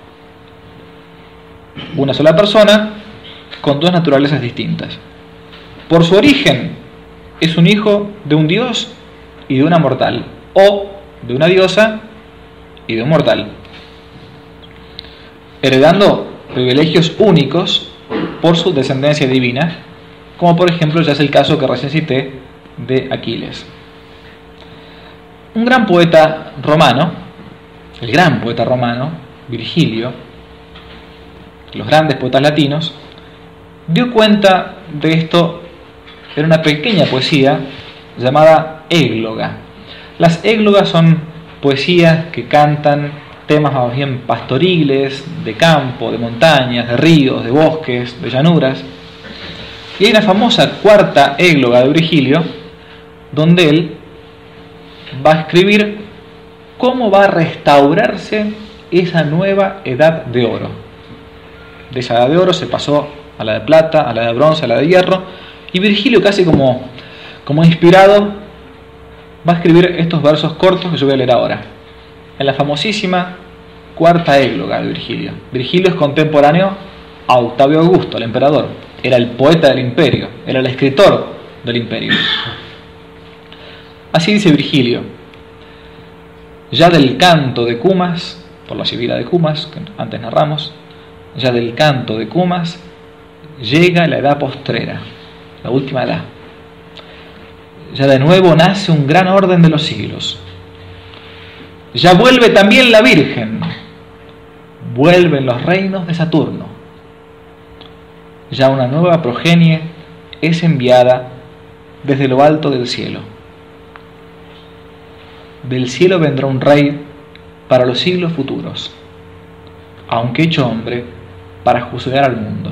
Una sola persona con dos naturalezas distintas. Por su origen es un hijo de un dios y de una mortal, o de una diosa y de un mortal, heredando privilegios únicos por su descendencia divina, como por ejemplo ya es el caso que recién cité de Aquiles. Un gran poeta romano, el gran poeta romano, Virgilio, los grandes poetas latinos, dio cuenta de esto en una pequeña poesía llamada égloga. Las églogas son poesías que cantan temas más bien pastoriles, de campo, de montañas, de ríos, de bosques, de llanuras. Y hay una famosa cuarta égloga de Virgilio, donde él va a escribir cómo va a restaurarse esa nueva edad de oro. De esa edad de oro se pasó a la de plata, a la de bronce, a la de hierro, y Virgilio, casi como, como inspirado, va a escribir estos versos cortos que yo voy a leer ahora, en la famosísima cuarta égloga de Virgilio. Virgilio es contemporáneo a Octavio Augusto, el emperador. Era el poeta del imperio, era el escritor del imperio. Así dice Virgilio: ya del canto de Cumas, por la sibila de Cumas, que antes narramos, ya del canto de Cumas llega la edad postrera, la última edad. Ya de nuevo nace un gran orden de los siglos. Ya vuelve también la Virgen, vuelven los reinos de Saturno. Ya una nueva progenie es enviada desde lo alto del cielo. Del cielo vendrá un rey para los siglos futuros, aunque hecho hombre, para juzgar al mundo.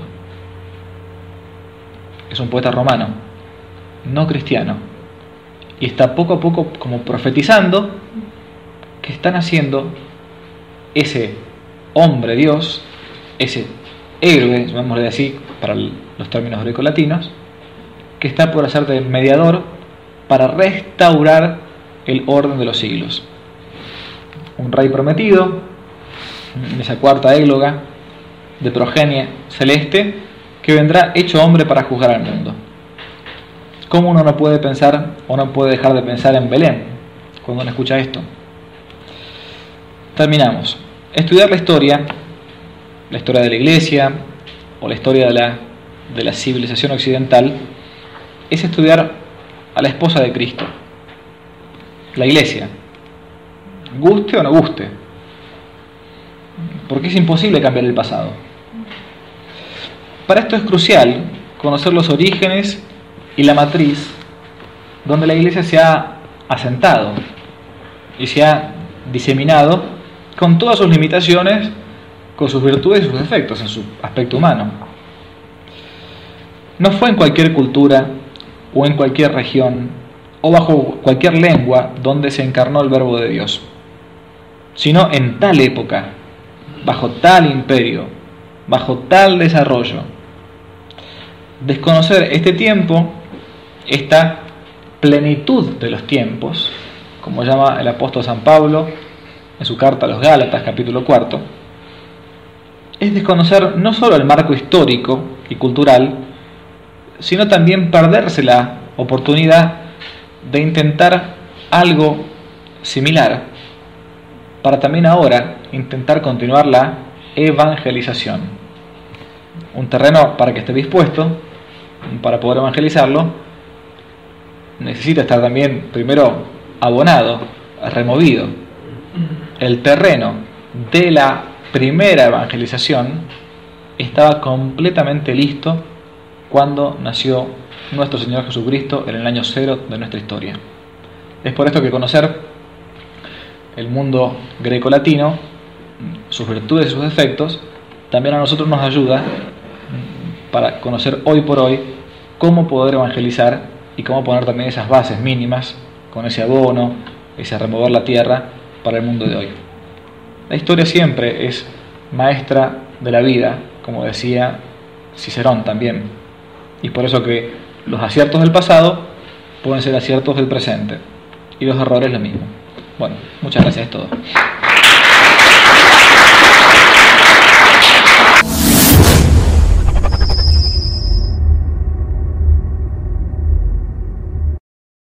Es un poeta romano, no cristiano, y está poco a poco como profetizando que están haciendo ese hombre Dios, ese héroe, llamémosle así para los términos grecolatinos, que está por hacer de mediador para restaurar el orden de los siglos. Un rey prometido, esa cuarta égloga de progenie celeste, que vendrá hecho hombre para juzgar al mundo. ¿Cómo uno no puede pensar o no puede dejar de pensar en Belén cuando uno escucha esto? Terminamos. Estudiar la historia, la historia de la Iglesia o la historia de la, de la civilización occidental, es estudiar a la esposa de Cristo, la Iglesia, guste o no guste, porque es imposible cambiar el pasado. Para esto es crucial conocer los orígenes y la matriz donde la Iglesia se ha asentado y se ha diseminado con todas sus limitaciones, con sus virtudes y sus defectos en su aspecto humano. No fue en cualquier cultura o en cualquier región o bajo cualquier lengua donde se encarnó el Verbo de Dios, sino en tal época, bajo tal imperio, bajo tal desarrollo. Desconocer este tiempo, esta plenitud de los tiempos, como llama el apóstol San Pablo en su carta a los Gálatas, capítulo cuarto, es desconocer no solo el marco histórico y cultural, sino también perderse la oportunidad de intentar algo similar para también ahora intentar continuar la evangelización. Un terreno para que esté dispuesto, para poder evangelizarlo, necesita estar también primero abonado, removido. El terreno de la primera evangelización estaba completamente listo cuando nació nuestro Señor Jesucristo en el año cero de nuestra historia. Es por esto que conocer el mundo greco-latino, sus virtudes y sus defectos, también a nosotros nos ayuda para conocer hoy por hoy cómo poder evangelizar y cómo poner también esas bases mínimas con ese abono, ese remover la tierra para el mundo de hoy. La historia siempre es maestra de la vida, como decía Cicerón también, y por eso que los aciertos del pasado pueden ser aciertos del presente y los errores lo mismo. Bueno, muchas gracias a todos.